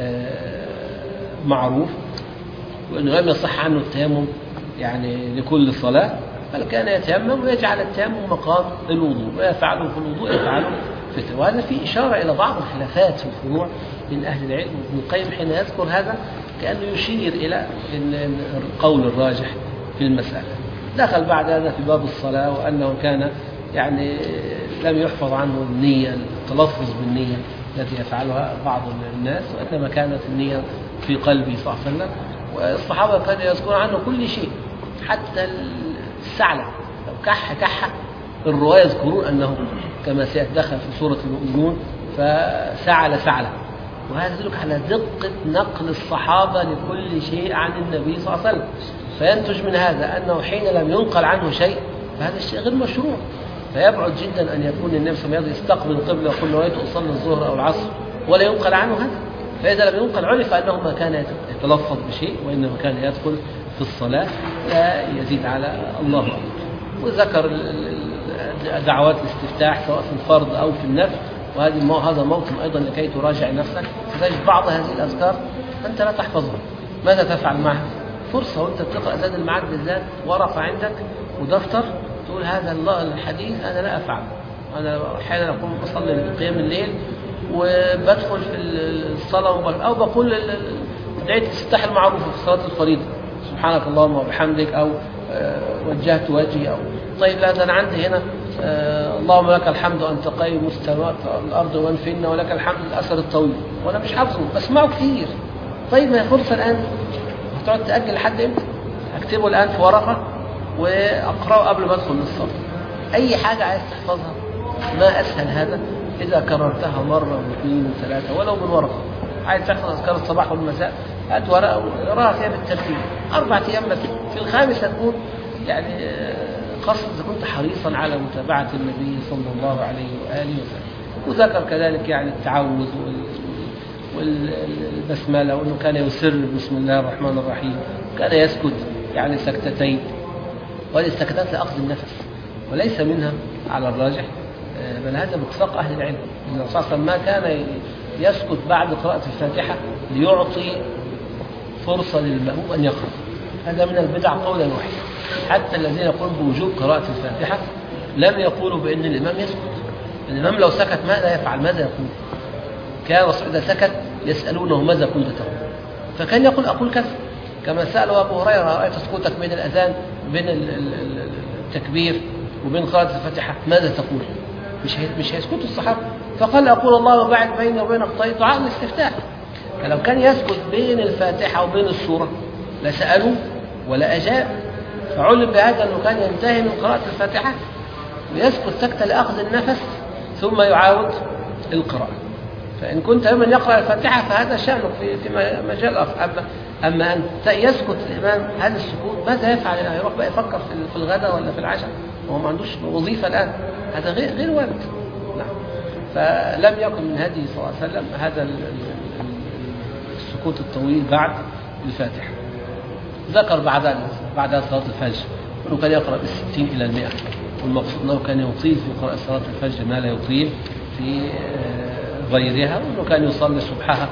معروف، وأنه لم يصح عنه التيمم يعني لكل صلاة، بل كان يتيمم ويجعل التيمم مقام الوضوء، ويفعله في الوضوء يفعله في التيمم. وهذا فيه إشارة إلى بعض الخلافات في الفروع من أهل العلم. ابن القيم حين يذكر هذا كأنه يشير إلى القول الراجح في المسألة. دخل بعد هذا في باب الصلاة، وأنه كان يعني لم يحفظ عنه النية، التلفظ بالنية التي يفعلها بعض الناس، وإنما كانت النية في قلبه صلى الله عليه وسلم. والصحابة كانوا يذكرون عنه كل شيء، حتى السعلة لو كح كح، الرواية يذكرون أنه كما سيتدخل في سورة المؤمنون فسعل سعلة. وهذا يدلك على دقة نقل الصحابة لكل شيء عن النبي صلى الله عليه وسلم. فينتج من هذا أنه حين لم ينقل عنه شيء فهذا الشيء غير مشروع. فيبعد جدا أن يكون النبي صلى الله عليه وسلم يستقبل القبلة ويقول نويت أصلي الظهر أو العصر ولا ينقل عنه هذا. فإذا لم ينقل عرف أنه ما كان يتلفظ بشيء، وإنما كان يدخل في الصلاة لا يزيد على الله أكبر. وذكر دعوات الاستفتاح سواء في الفرض أو في النفل، وهذه هذا موطن أيضا لكي تراجع نفسك. فتجد بعض هذه الأذكار أنت لا تحفظها، ماذا تفعل معها؟ فرصة وأنت بتقرأ زاد المعاد بالذات ورقة عندك ودفتر، تقول هذا الله الحديث أنا لا أفعل. أنا أحيانا أقوم أصلي قيام الليل وبدخل في الصلاة أو بقول دعية الاستفتاح المعروفة في صلاة الفريضة، سبحانك اللهم وبحمدك، أو وجهت وجهي، أو طيب لا أنا عندي هنا اللهم لك الحمد أنت قيم السماوات والأرض ومن فيهن ولك الحمد الأثر الطويل، وأنا مش حافظه بسمعه كثير. طيب ما هي فرصة الآن، هتقعد تأجل لحد إمتى؟ أكتبه الآن في ورقة وأقرأه قبل ما أدخل للصلاة. أي حاجة عايز تحفظها ما أسهل هذا إذا كررتها مرة واثنين وثلاثة ولو بالورقة. عايز تحفظ أذكار الصباح والمساء هات ورقة وقراها فيها بالترتيب أربع أيام بس، في الخامس هتكون يعني خاصة إذا كنت حريصا على متابعة النبي صلى الله عليه وآله وسلم. وذكر كذلك يعني التعوذ والبسملة، وأنه كان يسر بسم الله الرحمن الرحيم، كان يسكت يعني سكتتين، وهذه السكتات لأخذ النفس وليس منها على الراجح، بل هذا باتفاق أهل العلم. النبي صلى الله عليه وسلم ما كان يسكت بعد قراءة الفاتحة ليعطي فرصة للمأموم أن يقرأ، هذا من البدع قولا واحدا. حتى الذين يقولون بوجوب قراءة الفاتحة لم يقولوا بأن الإمام يسكت. الإمام لو سكت ماذا يفعل؟ ماذا يقول؟ كان الرسول إذا سكت يسألونه ماذا كنت تقول؟ فكان يقول أقول كذا، كما سأله أبو هريرة رأيت سكوتك بين الأذان بين التكبير وبين قراءة الفاتحة ماذا تقول؟ مش مش هيسكتوا الصحابة، فقال أقول اللهم باعد بيني وبين خطاياي، دعاء الاستفتاح. فلو كان يسكت بين الفاتحة وبين السورة لسألوا ولا أجاب، فعلم بهذا أنه كان ينتهي من قراءة الفاتحة ويسكت سكتة لأخذ النفس ثم يعاود القراءة. فإن كنت يوما يقرأ الفاتحة فهذا شأنك في في مجال آخر. أما أما أن يسكت الإمام هذا السكوت ماذا يفعل؟ يروح بقى يفكر في الغداء ولا في العشاء وهو ما عندوش وظيفة الآن، هذا غير غير وارد. نعم. فلم يكن من هدي صلى الله عليه وسلم هذا السكوت الطويل بعد الفاتحة. ذكر بعد بعد صلاة الفجر أنه كان يقرأ بالستين إلى المئة، والمقصود أنه كان يطيل في قراءة صلاة الفجر ما لا يطيل في غيرها، وأنه كان يصلي صبحها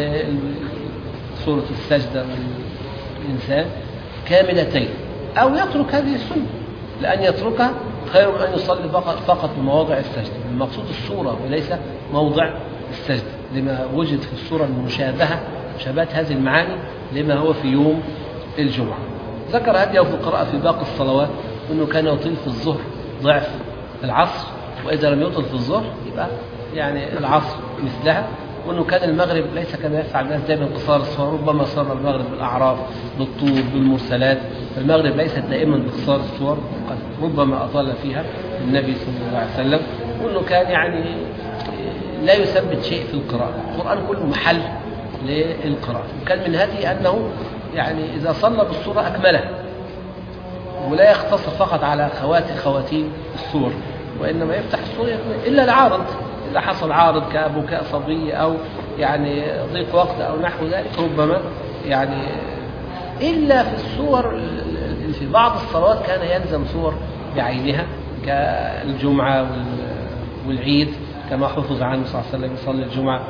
سورة السجدة والإنسان كاملتين، أو يترك هذه السنة، لأن يتركها خير من أن يصلي فقط بمواضع السجدة. المقصود السورة وليس موضع السجدة، لما وجد في السورة المشابهة مشابهة هذه المعاني لما هو في يوم الجمعة. ذكر هديه في القراءة في باقي الصلوات، أنه كان يطيل في الظهر ضعف العصر، وإذا لم يطل في الظهر يبقى يعني العصر مثلها، وأنه كان المغرب ليس كما يفعل الناس دائما قصار الصور، ربما صار المغرب بالأعراف بالطول بالمرسلات، المغرب ليست دائما بقصار الصور، ربما أطال فيها النبي صلى الله عليه وسلم، وأنه كان يعني لا يثبت شيء في القراءة، القرآن كله محل للقراءة. وكان من هذه أنه يعني إذا صلى بالصورة أكملها، ولا يختصر فقط على خواتي خواتيم السور، وإنما يفتح السورة إلا العارض، إذا حصل عارض كبكاء صبي أو يعني ضيق وقت أو نحو ذلك، ربما يعني إلا في السور في بعض الصلوات كان يلزم سور بعينها كالجمعة والعيد، كما حفظ عنه صلى الله عليه وسلم يصلي الجمعة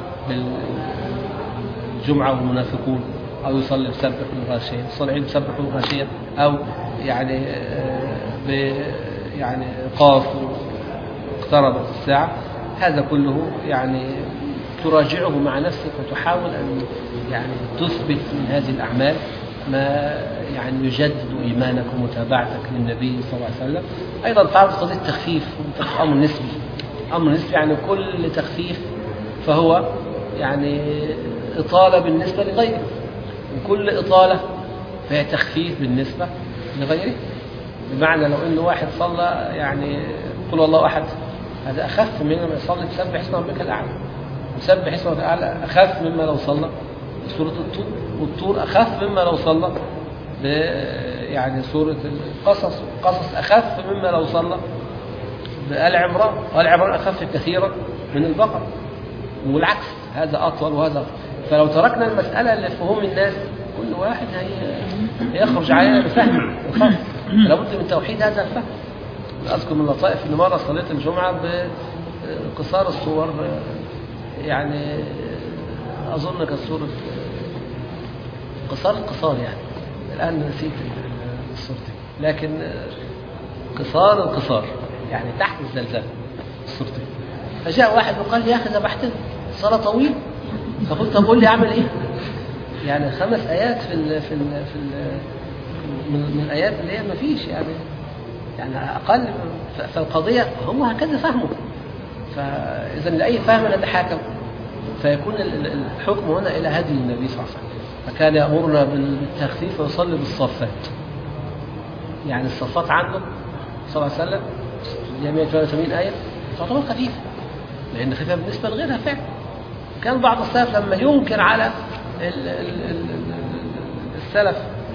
بالجمعة والمنافقون، أو يصلي بسبح الغاشية، يصلي العيد بسبح الغاشية، أو يعني ب يعني قاف اقتربت الساعة. هذا كله يعني تراجعه مع نفسك وتحاول أن يعني تثبت من هذه الأعمال ما يعني يجدد إيمانك ومتابعتك للنبي صلى الله عليه وسلم. أيضا تعرض قضية التخفيف، أمر نسبي، أمر نسبي يعني كل تخفيف فهو يعني إطالة بالنسبة لغيره، وكل إطالة فهي تخفيف بالنسبة لغيره. بمعنى لو إنه واحد صلى يعني قل الله أحد، هذا أخف مما يصلي بسبح اسم ربك الأعلى، وسبح اسم ربك الأعلى أخف مما لو صلى سورة الطور، والطور أخف مما لو صلى يعني سورة القصص، القصص أخف مما لو صلى بآل عمران، وآل عمران أخف كثيرا من البقرة، والعكس هذا أطول وهذا أطول. فلو تركنا المسألة لفهوم الناس كل واحد هيخرج علينا بفهم وفهم، لابد من توحيد هذا الفهم. أذكر من لطائف أن مرة صليت الجمعة بقصار الصور، يعني أظن كالصورة قصار القصار، يعني الآن نسيت الصورتين، لكن قصار القصار يعني تحت الزلزال الصورتين. فجاء واحد وقال لي يا أخي ذبحتني، صلاة طويل. فقلت طب قول لي أعمل إيه؟ يعني خمس آيات في ال في ال في ال من, من الآيات اللي هي ما فيش يعني يعني أقل. فالقضية هم هكذا فهموا، فإذا لأي فهم نتحاكم، فيكون الحكم هنا إلى هدي النبي صلى الله عليه وسلم. فكان يأمرنا بالتخفيف ويصلي بالصفات، يعني الصفات عنده صلى الله عليه وسلم مئة وثمانية وثمانين آية تعتبر خفيفة، لأن خفيفة بالنسبة لغيرها فعلا. كان بعض السلف لما ينكر على ال ال ال السلف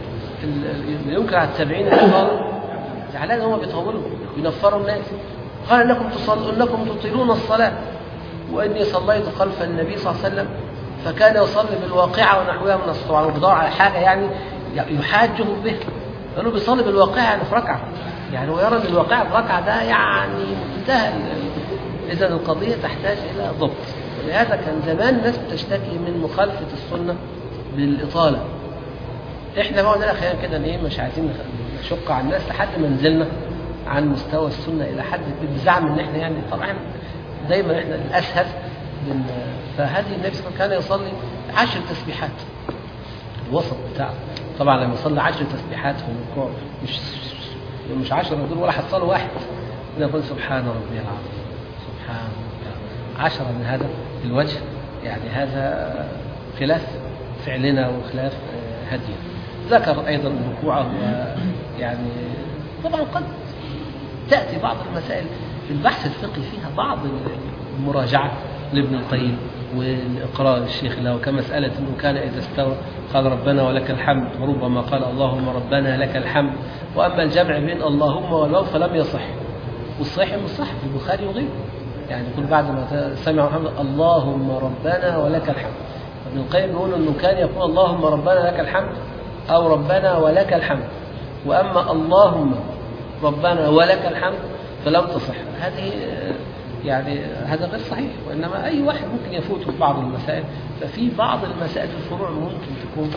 ينكر على التابعين الكبار زعلان هم بيطولوا ينفروا الناس، قال انكم تصلوا انكم تطيلون الصلاه واني صليت خلف النبي صلى الله عليه وسلم فكان يصلي بالواقعه ونحوها من الصلاه، وبيدور على حاجه يعني يحاجه به، لانه بيصلي بالواقعه يعني في ركعه، يعني هو يرى ان الواقعه في ركعه ده يعني منتهى. اذا القضيه تحتاج الى ضبط، ولهذا كان زمان الناس بتشتكي من مخالفه السنه بالاطاله. احنا بقى قلنا خلينا كده ايه مش عايزين نشق على الناس لحد ما نزلنا عن مستوى السنه الى حد بزعم ان احنا يعني طبعا دايما احنا الاسهل من فهذه النبي صلى الله عليه وسلم كان يصلي عشر تسبيحات الوسط بتاعه. طبعا لما يصلي عشر تسبيحات في الركوع مش مش عشرة دول ولا حصلوا واحد، يقول سبحان ربي العظيم سبحان ربي العظيم عشرة من هذا الوجه، يعني هذا خلاف فعلنا وخلاف هديه. ذكر أيضا ركوعه يعني طبعا قد تأتي بعض المسائل في البحث الفقهي فيها بعض المراجعة لابن القيم والإقرار الشيخ له، كمسألة أنه كان إذا استوى قال ربنا ولك الحمد، وربما قال اللهم ربنا لك الحمد. وأما الجمع بين اللهم والواو فلم يصح، والصحيح مش صح في البخاري وغيره، يعني كل بعد ما سمع محمد اللهم ربنا ولك الحمد. ابن القيم يقول أنه كان يقول اللهم ربنا لك الحمد أو ربنا ولك الحمد، وأما اللهم ربنا ولك الحمد فلم تصح. هذه يعني هذا غير صحيح، وإنما أي واحد ممكن يفوته في بعض المسائل، ففي بعض المسائل في الفروع ممكن تكون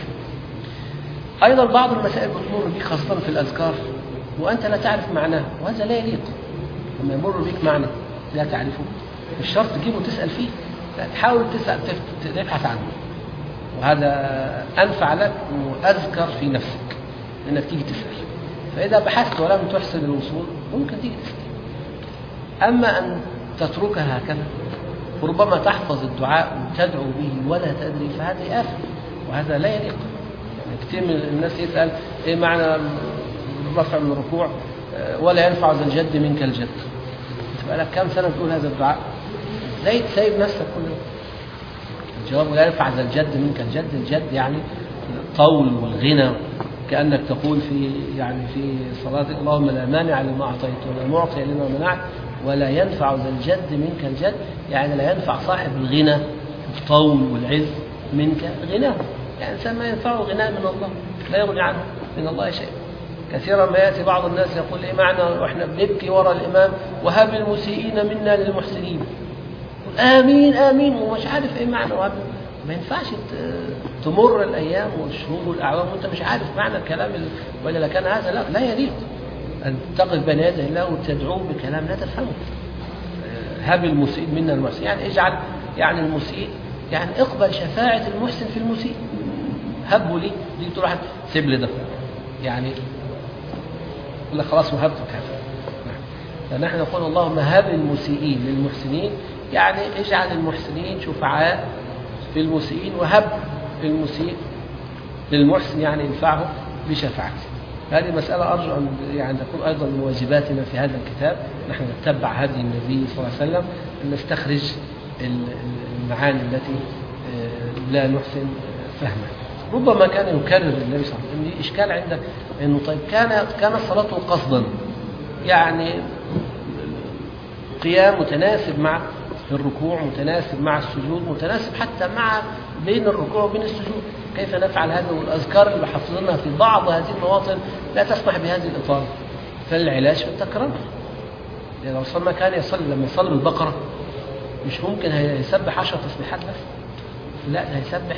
أيضا بعض المسائل بتمر بك خاصة في الأذكار وأنت لا تعرف معناها، وهذا لا يليق. لما يمر بك معنى لا تعرفه مش شرط تجيبه تسأل فيه، لا تحاول تسأل تبحث عنه، وهذا أنفع لك وأذكر في نفسك إنك تيجي تسأل. فإذا بحثت ولم تحسن الوصول ممكن تيجي تسأل. أما أن تتركها هكذا وربما تحفظ الدعاء وتدعو به ولا تدري فهذه آفة، وهذا لا يليق. يعني كثير من الناس يسأل إيه معنى الرفع من الركوع ولا ينفع ذا الجد منك الجد. تبقى لك كم سنة تقول هذا الدعاء؟ زي تسيب نفسك كل يوم. الجواب لا ينفع ذا الجد منك الجد، الجد يعني الطول والغنى، كأنك تقول في يعني في صلاة اللهم لا مانع لما أعطيت ولا معطي لما منعت ولا ينفع ذا الجد منك الجد، يعني لا ينفع صاحب الغنى الطول والعز منك غناه، يعني إنسان ما ينفعه غناه من الله، لا يغني عنه من الله شيء. كثيرا ما يأتي بعض الناس يقول إيه معنى وإحنا بنبكي وراء الإمام وهب المسيئين منا للمحسنين، آمين آمين ومش عارف إيه معنى وهب. ما ينفعش تمر الأيام والشهور والأعوام وأنت مش عارف معنى الكلام ولا كان هذا، لا لا يليق أن تقف بين يدي الله وتدعوه بكلام لا تفهمه. هب المسيء منا المحسن، يعني اجعل يعني المسيء يعني اقبل شفاعة المحسن في المسيء، هبه لي دي تروح سيب لي ده، يعني يقول لك خلاص وهبتك هذا. فنحن نقول اللهم هب المسيئين للمحسنين، يعني اجعل المحسنين شفعاء في المسيئين، وهب المسيء للمحسن يعني ينفعه بشفاعته. هذه مسألة أرجو أن يعني تكون أيضا من واجباتنا في هذا الكتاب، نحن نتبع هدي النبي صلى الله عليه وسلم أن نستخرج المعاني التي لا نحسن فهمها. ربما كان يكرر النبي صلى الله عليه وسلم، إشكال عندك أنه طيب كان كان صلاته قصدا، يعني قيام متناسب مع الركوع متناسب مع السجود متناسب حتى مع بين الركوع وبين السجود، كيف نفعل هذا؟ والأذكار اللي حفظناها في بعض هذه المواطن لا تسمح بهذه الإطالة، فالعلاج في التكرار. يعني لو صلى كان يصلي لما يصلي بالبقرة مش ممكن هيسبح عشر تسبيحات بس، لا هيسبح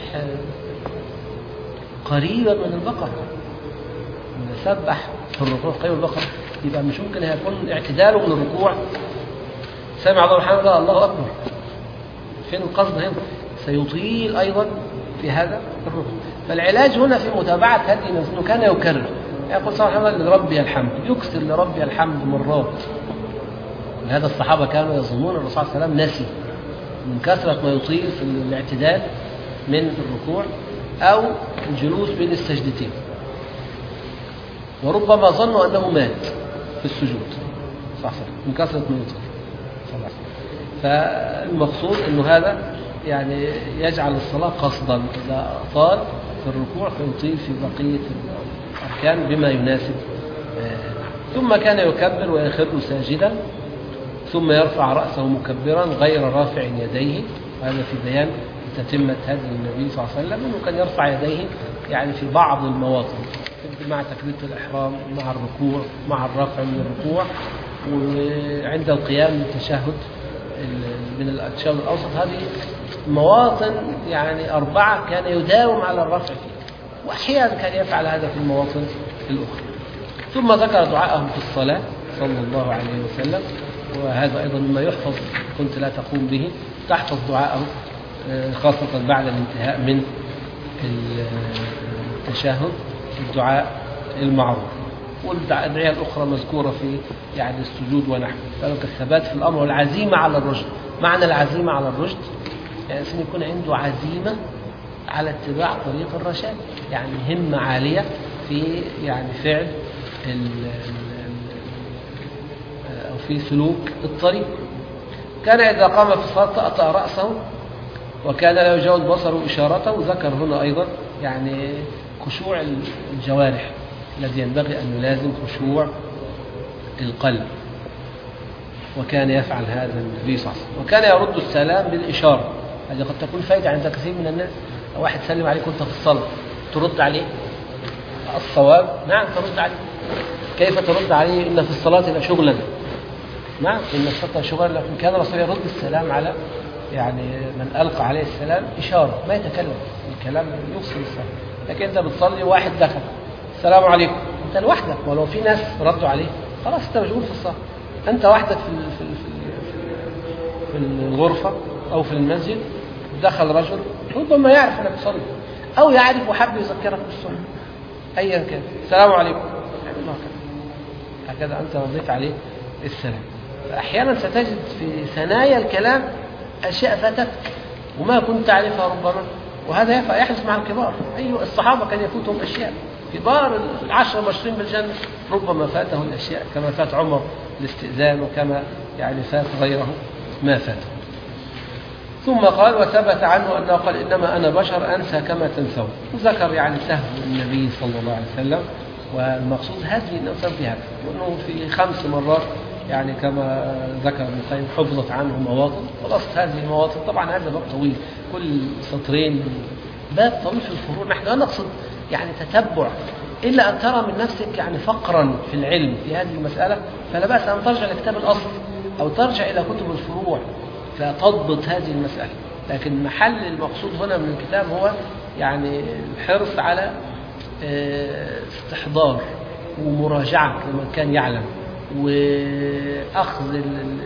قريبا من البقرة. يسبح في الركوع قريب البقرة يبقى مش ممكن هيكون اعتداله من الركوع سمع الله الحمد لله الله أكبر. فين القصد هنا؟ سيطيل أيضا في هذا الركوع. فالعلاج هنا في متابعة هدي أنه كان يكرر، يقول صلى الله عليه وسلم لربي الحمد، يكسر لربي الحمد مرات. لهذا الصحابة كانوا يظنون الرسول صلى الله عليه وسلم نسي من كثرة ما يطيل في الاعتدال من الركوع أو الجلوس بين السجدتين. وربما ظنوا أنه مات في السجود صلى الله عليه وسلم من كثرة ما يطيل صلى الله عليه وسلم. فالمقصود أنه هذا يعني يجعل الصلاة قصدا، إذا أطال في الركوع فيطيل في بقية الأركان بما يناسب. ثم كان يكبر ويخر ساجدا، ثم يرفع رأسه مكبرا غير رافع يديه. وهذا في بيان تتمة هدي النبي صلى الله عليه وسلم، أنه كان يرفع يديه يعني في بعض المواطن، مع تكبيرة الإحرام، مع الركوع، مع الرفع من الركوع، وعند القيام من التشهد من التشهد الأوسط. هذه مواطن يعني أربعة كان يداوم على الرفع فيها، وأحيانا كان يفعل هذا في المواطن الأخرى. ثم ذكر دعاءه في الصلاة صلى الله عليه وسلم، وهذا أيضا مما يحفظ، كنت لا تقوم به، تحفظ دعاءه خاصة بعد الانتهاء من التشهد، الدعاء المعروف. والأدعية الأخرى مذكورة في يعني السجود ونحوه. ذلك الثبات في الأمر والعزيمة على الرشد. معنى العزيمة على الرشد يعني يكون عنده عزيمة على اتباع طريق الرشاد، يعني همة عالية في يعني فعل أو في سلوك الطريق. كان إذا قام في الصلاة طأطأ رأسه، وكان لا يجاوز بصره إشارته. ذكر هنا أيضا يعني خشوع الجوارح الذي ينبغي أن يلازم خشوع القلب، وكان يفعل هذا النبي صلى الله عليه وسلم. وكان يرد السلام بالإشارة. هذه قد تكون فائدة عند كثير من الناس. لو واحد سلم عليك وأنت في الصلاة ترد عليه الصواب نعم ترد عليه. كيف ترد عليه؟ إن في الصلاة لشغلا. نعم إن الصلاة شغلا، لكن كان الرسول يرد السلام على يعني من ألقى عليه السلام إشارة، ما يتكلم، الكلام يفصل السلام. لكن أنت بتصلي واحد دخل السلام عليكم، أنت لوحدك، ولو في ناس ردوا عليه خلاص أنت مشغول في الصلاة. أنت وحدك في في في الغرفة أو في المسجد، دخل رجل ربما يعرف أنك تصلي أو يعرف وحب يذكرك بالسنة أيا كان، السلام عليكم يعني الله كذا هكذا أنت رديت عليه السلام. فأحيانا ستجد في ثنايا الكلام أشياء فاتتك وما كنت تعرفها ربما، وهذا يحدث مع الكبار. أيوة الصحابة كان يفوتهم أشياء، كبار العشر المبشرين بالجنة ربما فاته الأشياء كما فات عمر الاستئذان، وكما يعني فات غيره ما فاته. ثم قال وثبت عنه أنه قال إنما أنا بشر أنسى كما تنسون. وذكر يعني سهو النبي صلى الله عليه وسلم، والمقصود هذه النسب بها، وأنه في خمس مرات يعني كما ذكر ابن القيم حفظت عنه مواطن. خلاص هذه المواطن طبعا هذا باب طويل، كل سطرين باب طويل في الفروع. نحن لا نقصد يعني تتبع، إلا أن ترى من نفسك يعني فقرا في العلم في هذه المسألة، فلا بأس أن ترجع لكتاب الأصل أو ترجع إلى كتب الفروع فتضبط هذه المسألة. لكن محل المقصود هنا من الكتاب هو يعني الحرص على استحضار ومراجعة لمن كان يعلم، وأخذ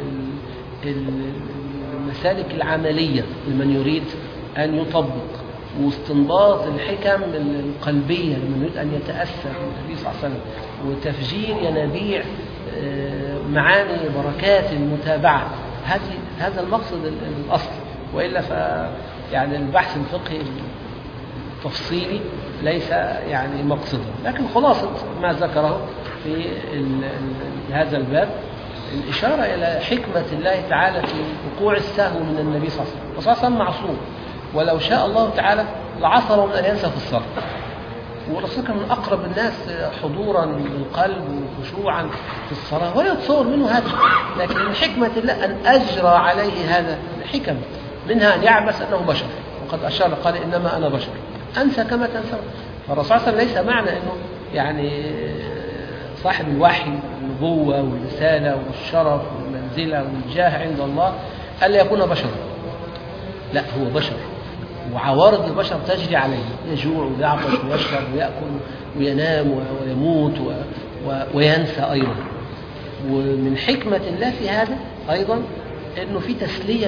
المسالك العملية لمن يريد أن يطبق، واستنباط الحكم القلبية لمن يريد أن يتأثر بالنبي صلى الله عليه وسلم، وتفجير ينابيع معاني بركات المتابعة. هذه هذا المقصد الأصلي. وإلا ف يعني البحث الفقهي التفصيلي ليس يعني مقصدا. لكن خلاصة ما ذكره في هذا الباب الإشارة إلى حكمة الله تعالى في وقوع السهو من النبي صلى الله عليه وسلم. وصلى الله عليه وسلم معصوم، ولو شاء الله تعالى لعصره من أن ينسى في الصلاة. والرسول كان من أقرب الناس حضورا بالقلب وخشوعا في الصلاة، ولا يتصور منه هذا. لكن من حكمة الله أن أجرى عليه هذا الحكم، منها أن يعبس أنه بشر، وقد أشار قال إنما أنا بشر أنسى كما تنسون. فالرسول صلى الله عليه وسلم ليس معنى أنه يعني صاحب الوحي والنبوة والرسالة والشرف والمنزلة والجاه عند الله ألا يكون بشرا، لا هو بشر، وعوارض البشر تجري عليه، يجوع ويعطش ويشرب ويأكل وينام ويموت وينسى أيضا. ومن حكمة الله في هذا أيضا أنه في تسلية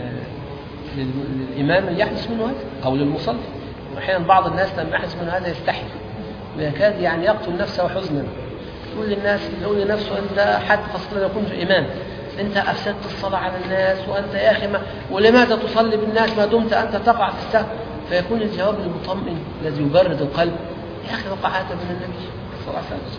للإمام اللي يحدث منه هذا أو للمصلي. وأحيانا بعض الناس لما يحدث منه هذا يستحي ويكاد يعني يقتل نفسه حزنا، يقول للناس يقول لنفسه أنت حتى خاصة لو كنت إمام أنت أفسدت الصلاة على الناس، وأنت يا أخي ما ولماذا تصلي بالناس ما دمت أنت تقع في السهو؟ فيكون الجواب المطمئن الذي يبرد القلب يا أخي وقع هذا من النبي صلى الله عليه وسلم.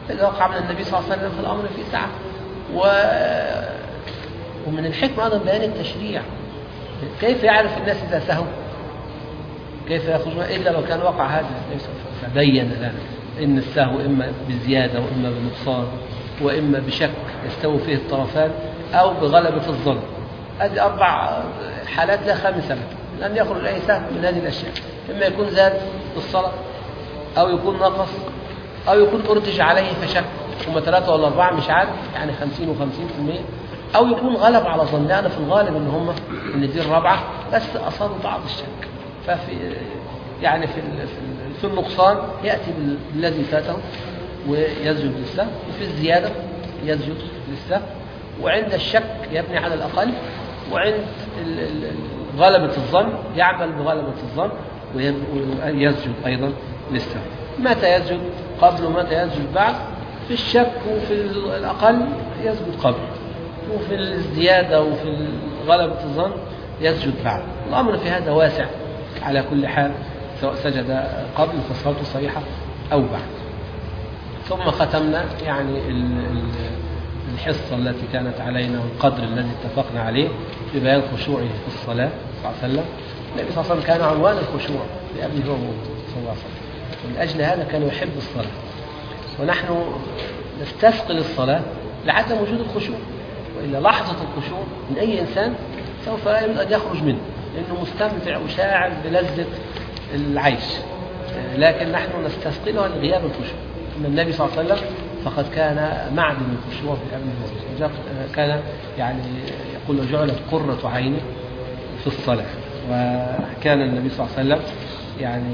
إذا وقع من النبي صلى الله عليه وسلم فالأمر فيه سعة. و... ومن الحكمة أيضا بيان التشريع. كيف يعرف الناس إذا سهوا؟ كيف يخرجون إلا لو كان وقع هذا؟ فبين لنا إن السهو إما بزيادة وإما بنقصان وإما بشك يستوي فيه الطرفان أو بغلبة الظن. هذه أربع حالات لا خامسة لها. لن يخرج أي سهم من هذه الأشياء، إما يكون زاد في الصلاة أو يكون نقص أو يكون أرتج عليه فشك، هم ثلاثة ولا أربعة مش عارف، يعني خمسين وخمسين في المية، أو يكون غلب على ظن. أنا في الغالب إن هم إن دي الرابعة، بس أصابوا بعض الشك. ففي يعني في في النقصان يأتي بالذي فاته ويسجد للسهو، وفي الزيادة يسجد للسهو، وعند الشك يبني على الأقل، وعند غلبة الظن يعمل بغلبة الظن ويسجد أيضا للسهو. متى يسجد قبل ومتى يسجد بعد؟ في الشك وفي الأقل يسجد قبل، وفي الزيادة وفي غلبة الظن يسجد بعد. الأمر في هذا واسع على كل حال، سواء سجد قبل فصلاته صحيحة أو بعد. ثم ختمنا يعني الحصة التي كانت علينا والقدر الذي اتفقنا عليه في بيان خشوعه في الصلاة صلى الله عليه وسلم. النبي صلى الله عليه وسلم كان عنوان الخشوع لأبيه وأمه صلى الله عليه وسلم، ومن أجل هذا كان يحب الصلاة، ونحن نستثقل الصلاة لعدم وجود الخشوع، وإلا لحظة الخشوع من أي إنسان سوف يريد أن يخرج منه لأنه مستمتع وشاعر بلذة العيش، لكن نحن نستثقلها لغياب الخشوع. أما النبي صلى الله عليه وسلم فقد كان معدن الخشوع في أبيه، كان يعني يقول جعلت قرة عينه في الصلاة. وكان النبي صلى الله عليه وسلم يعني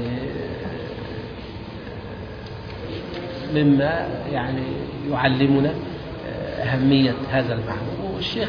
مما يعني يعلمنا أهمية هذا المعنى. والشيخ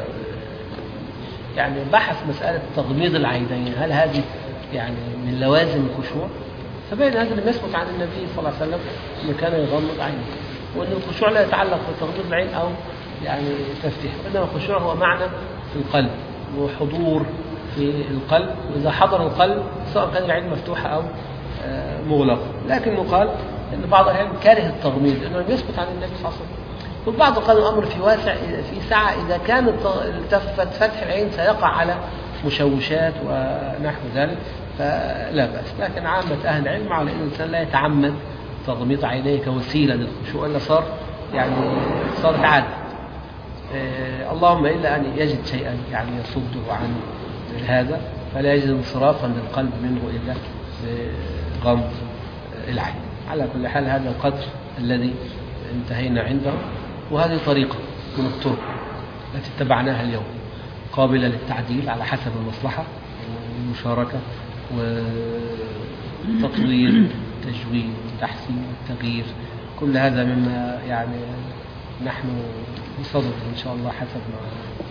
يعني بحث مسألة تغميض العينين، هل هذه يعني من لوازم الخشوع؟ فبين هذا لم يثبت عن النبي صلى الله عليه وسلم أنه كان يغمض عينه، وأن الخشوع لا يتعلق بتغميض العين أو يعني تفتيح، وإنما الخشوع هو معنى في القلب وحضور في القلب، وإذا حضر القلب سواء كان العين مفتوحة أو مغلقة. لكن يقال أن بعض العلم كاره التغميض لأنه لم يثبت عن النبي صلى الله عليه وسلم. والبعض قال الأمر في واسع في سعة، إذا كان التفت فتح العين سيقع على مشوشات ونحو ذلك فلا بأس. لكن عامة أهل العلم على أن الإنسان لا يتعمد تغميض عينيه كوسيلة للخشوع، إلا صار يعني صارت عادة، إيه اللهم إلا أن يجد شيئا يعني يصده عن هذا، فلا يجد انصرافا للقلب منه إلا بغمض العين. على كل حال هذا القدر الذي انتهينا عنده، وهذه طريقة من الطرق التي اتبعناها اليوم قابلة للتعديل على حسب المصلحة والمشاركة وتطوير تجويد تحسين تغيير، كل هذا مما يعني نحن بصدد إن شاء الله حسب ما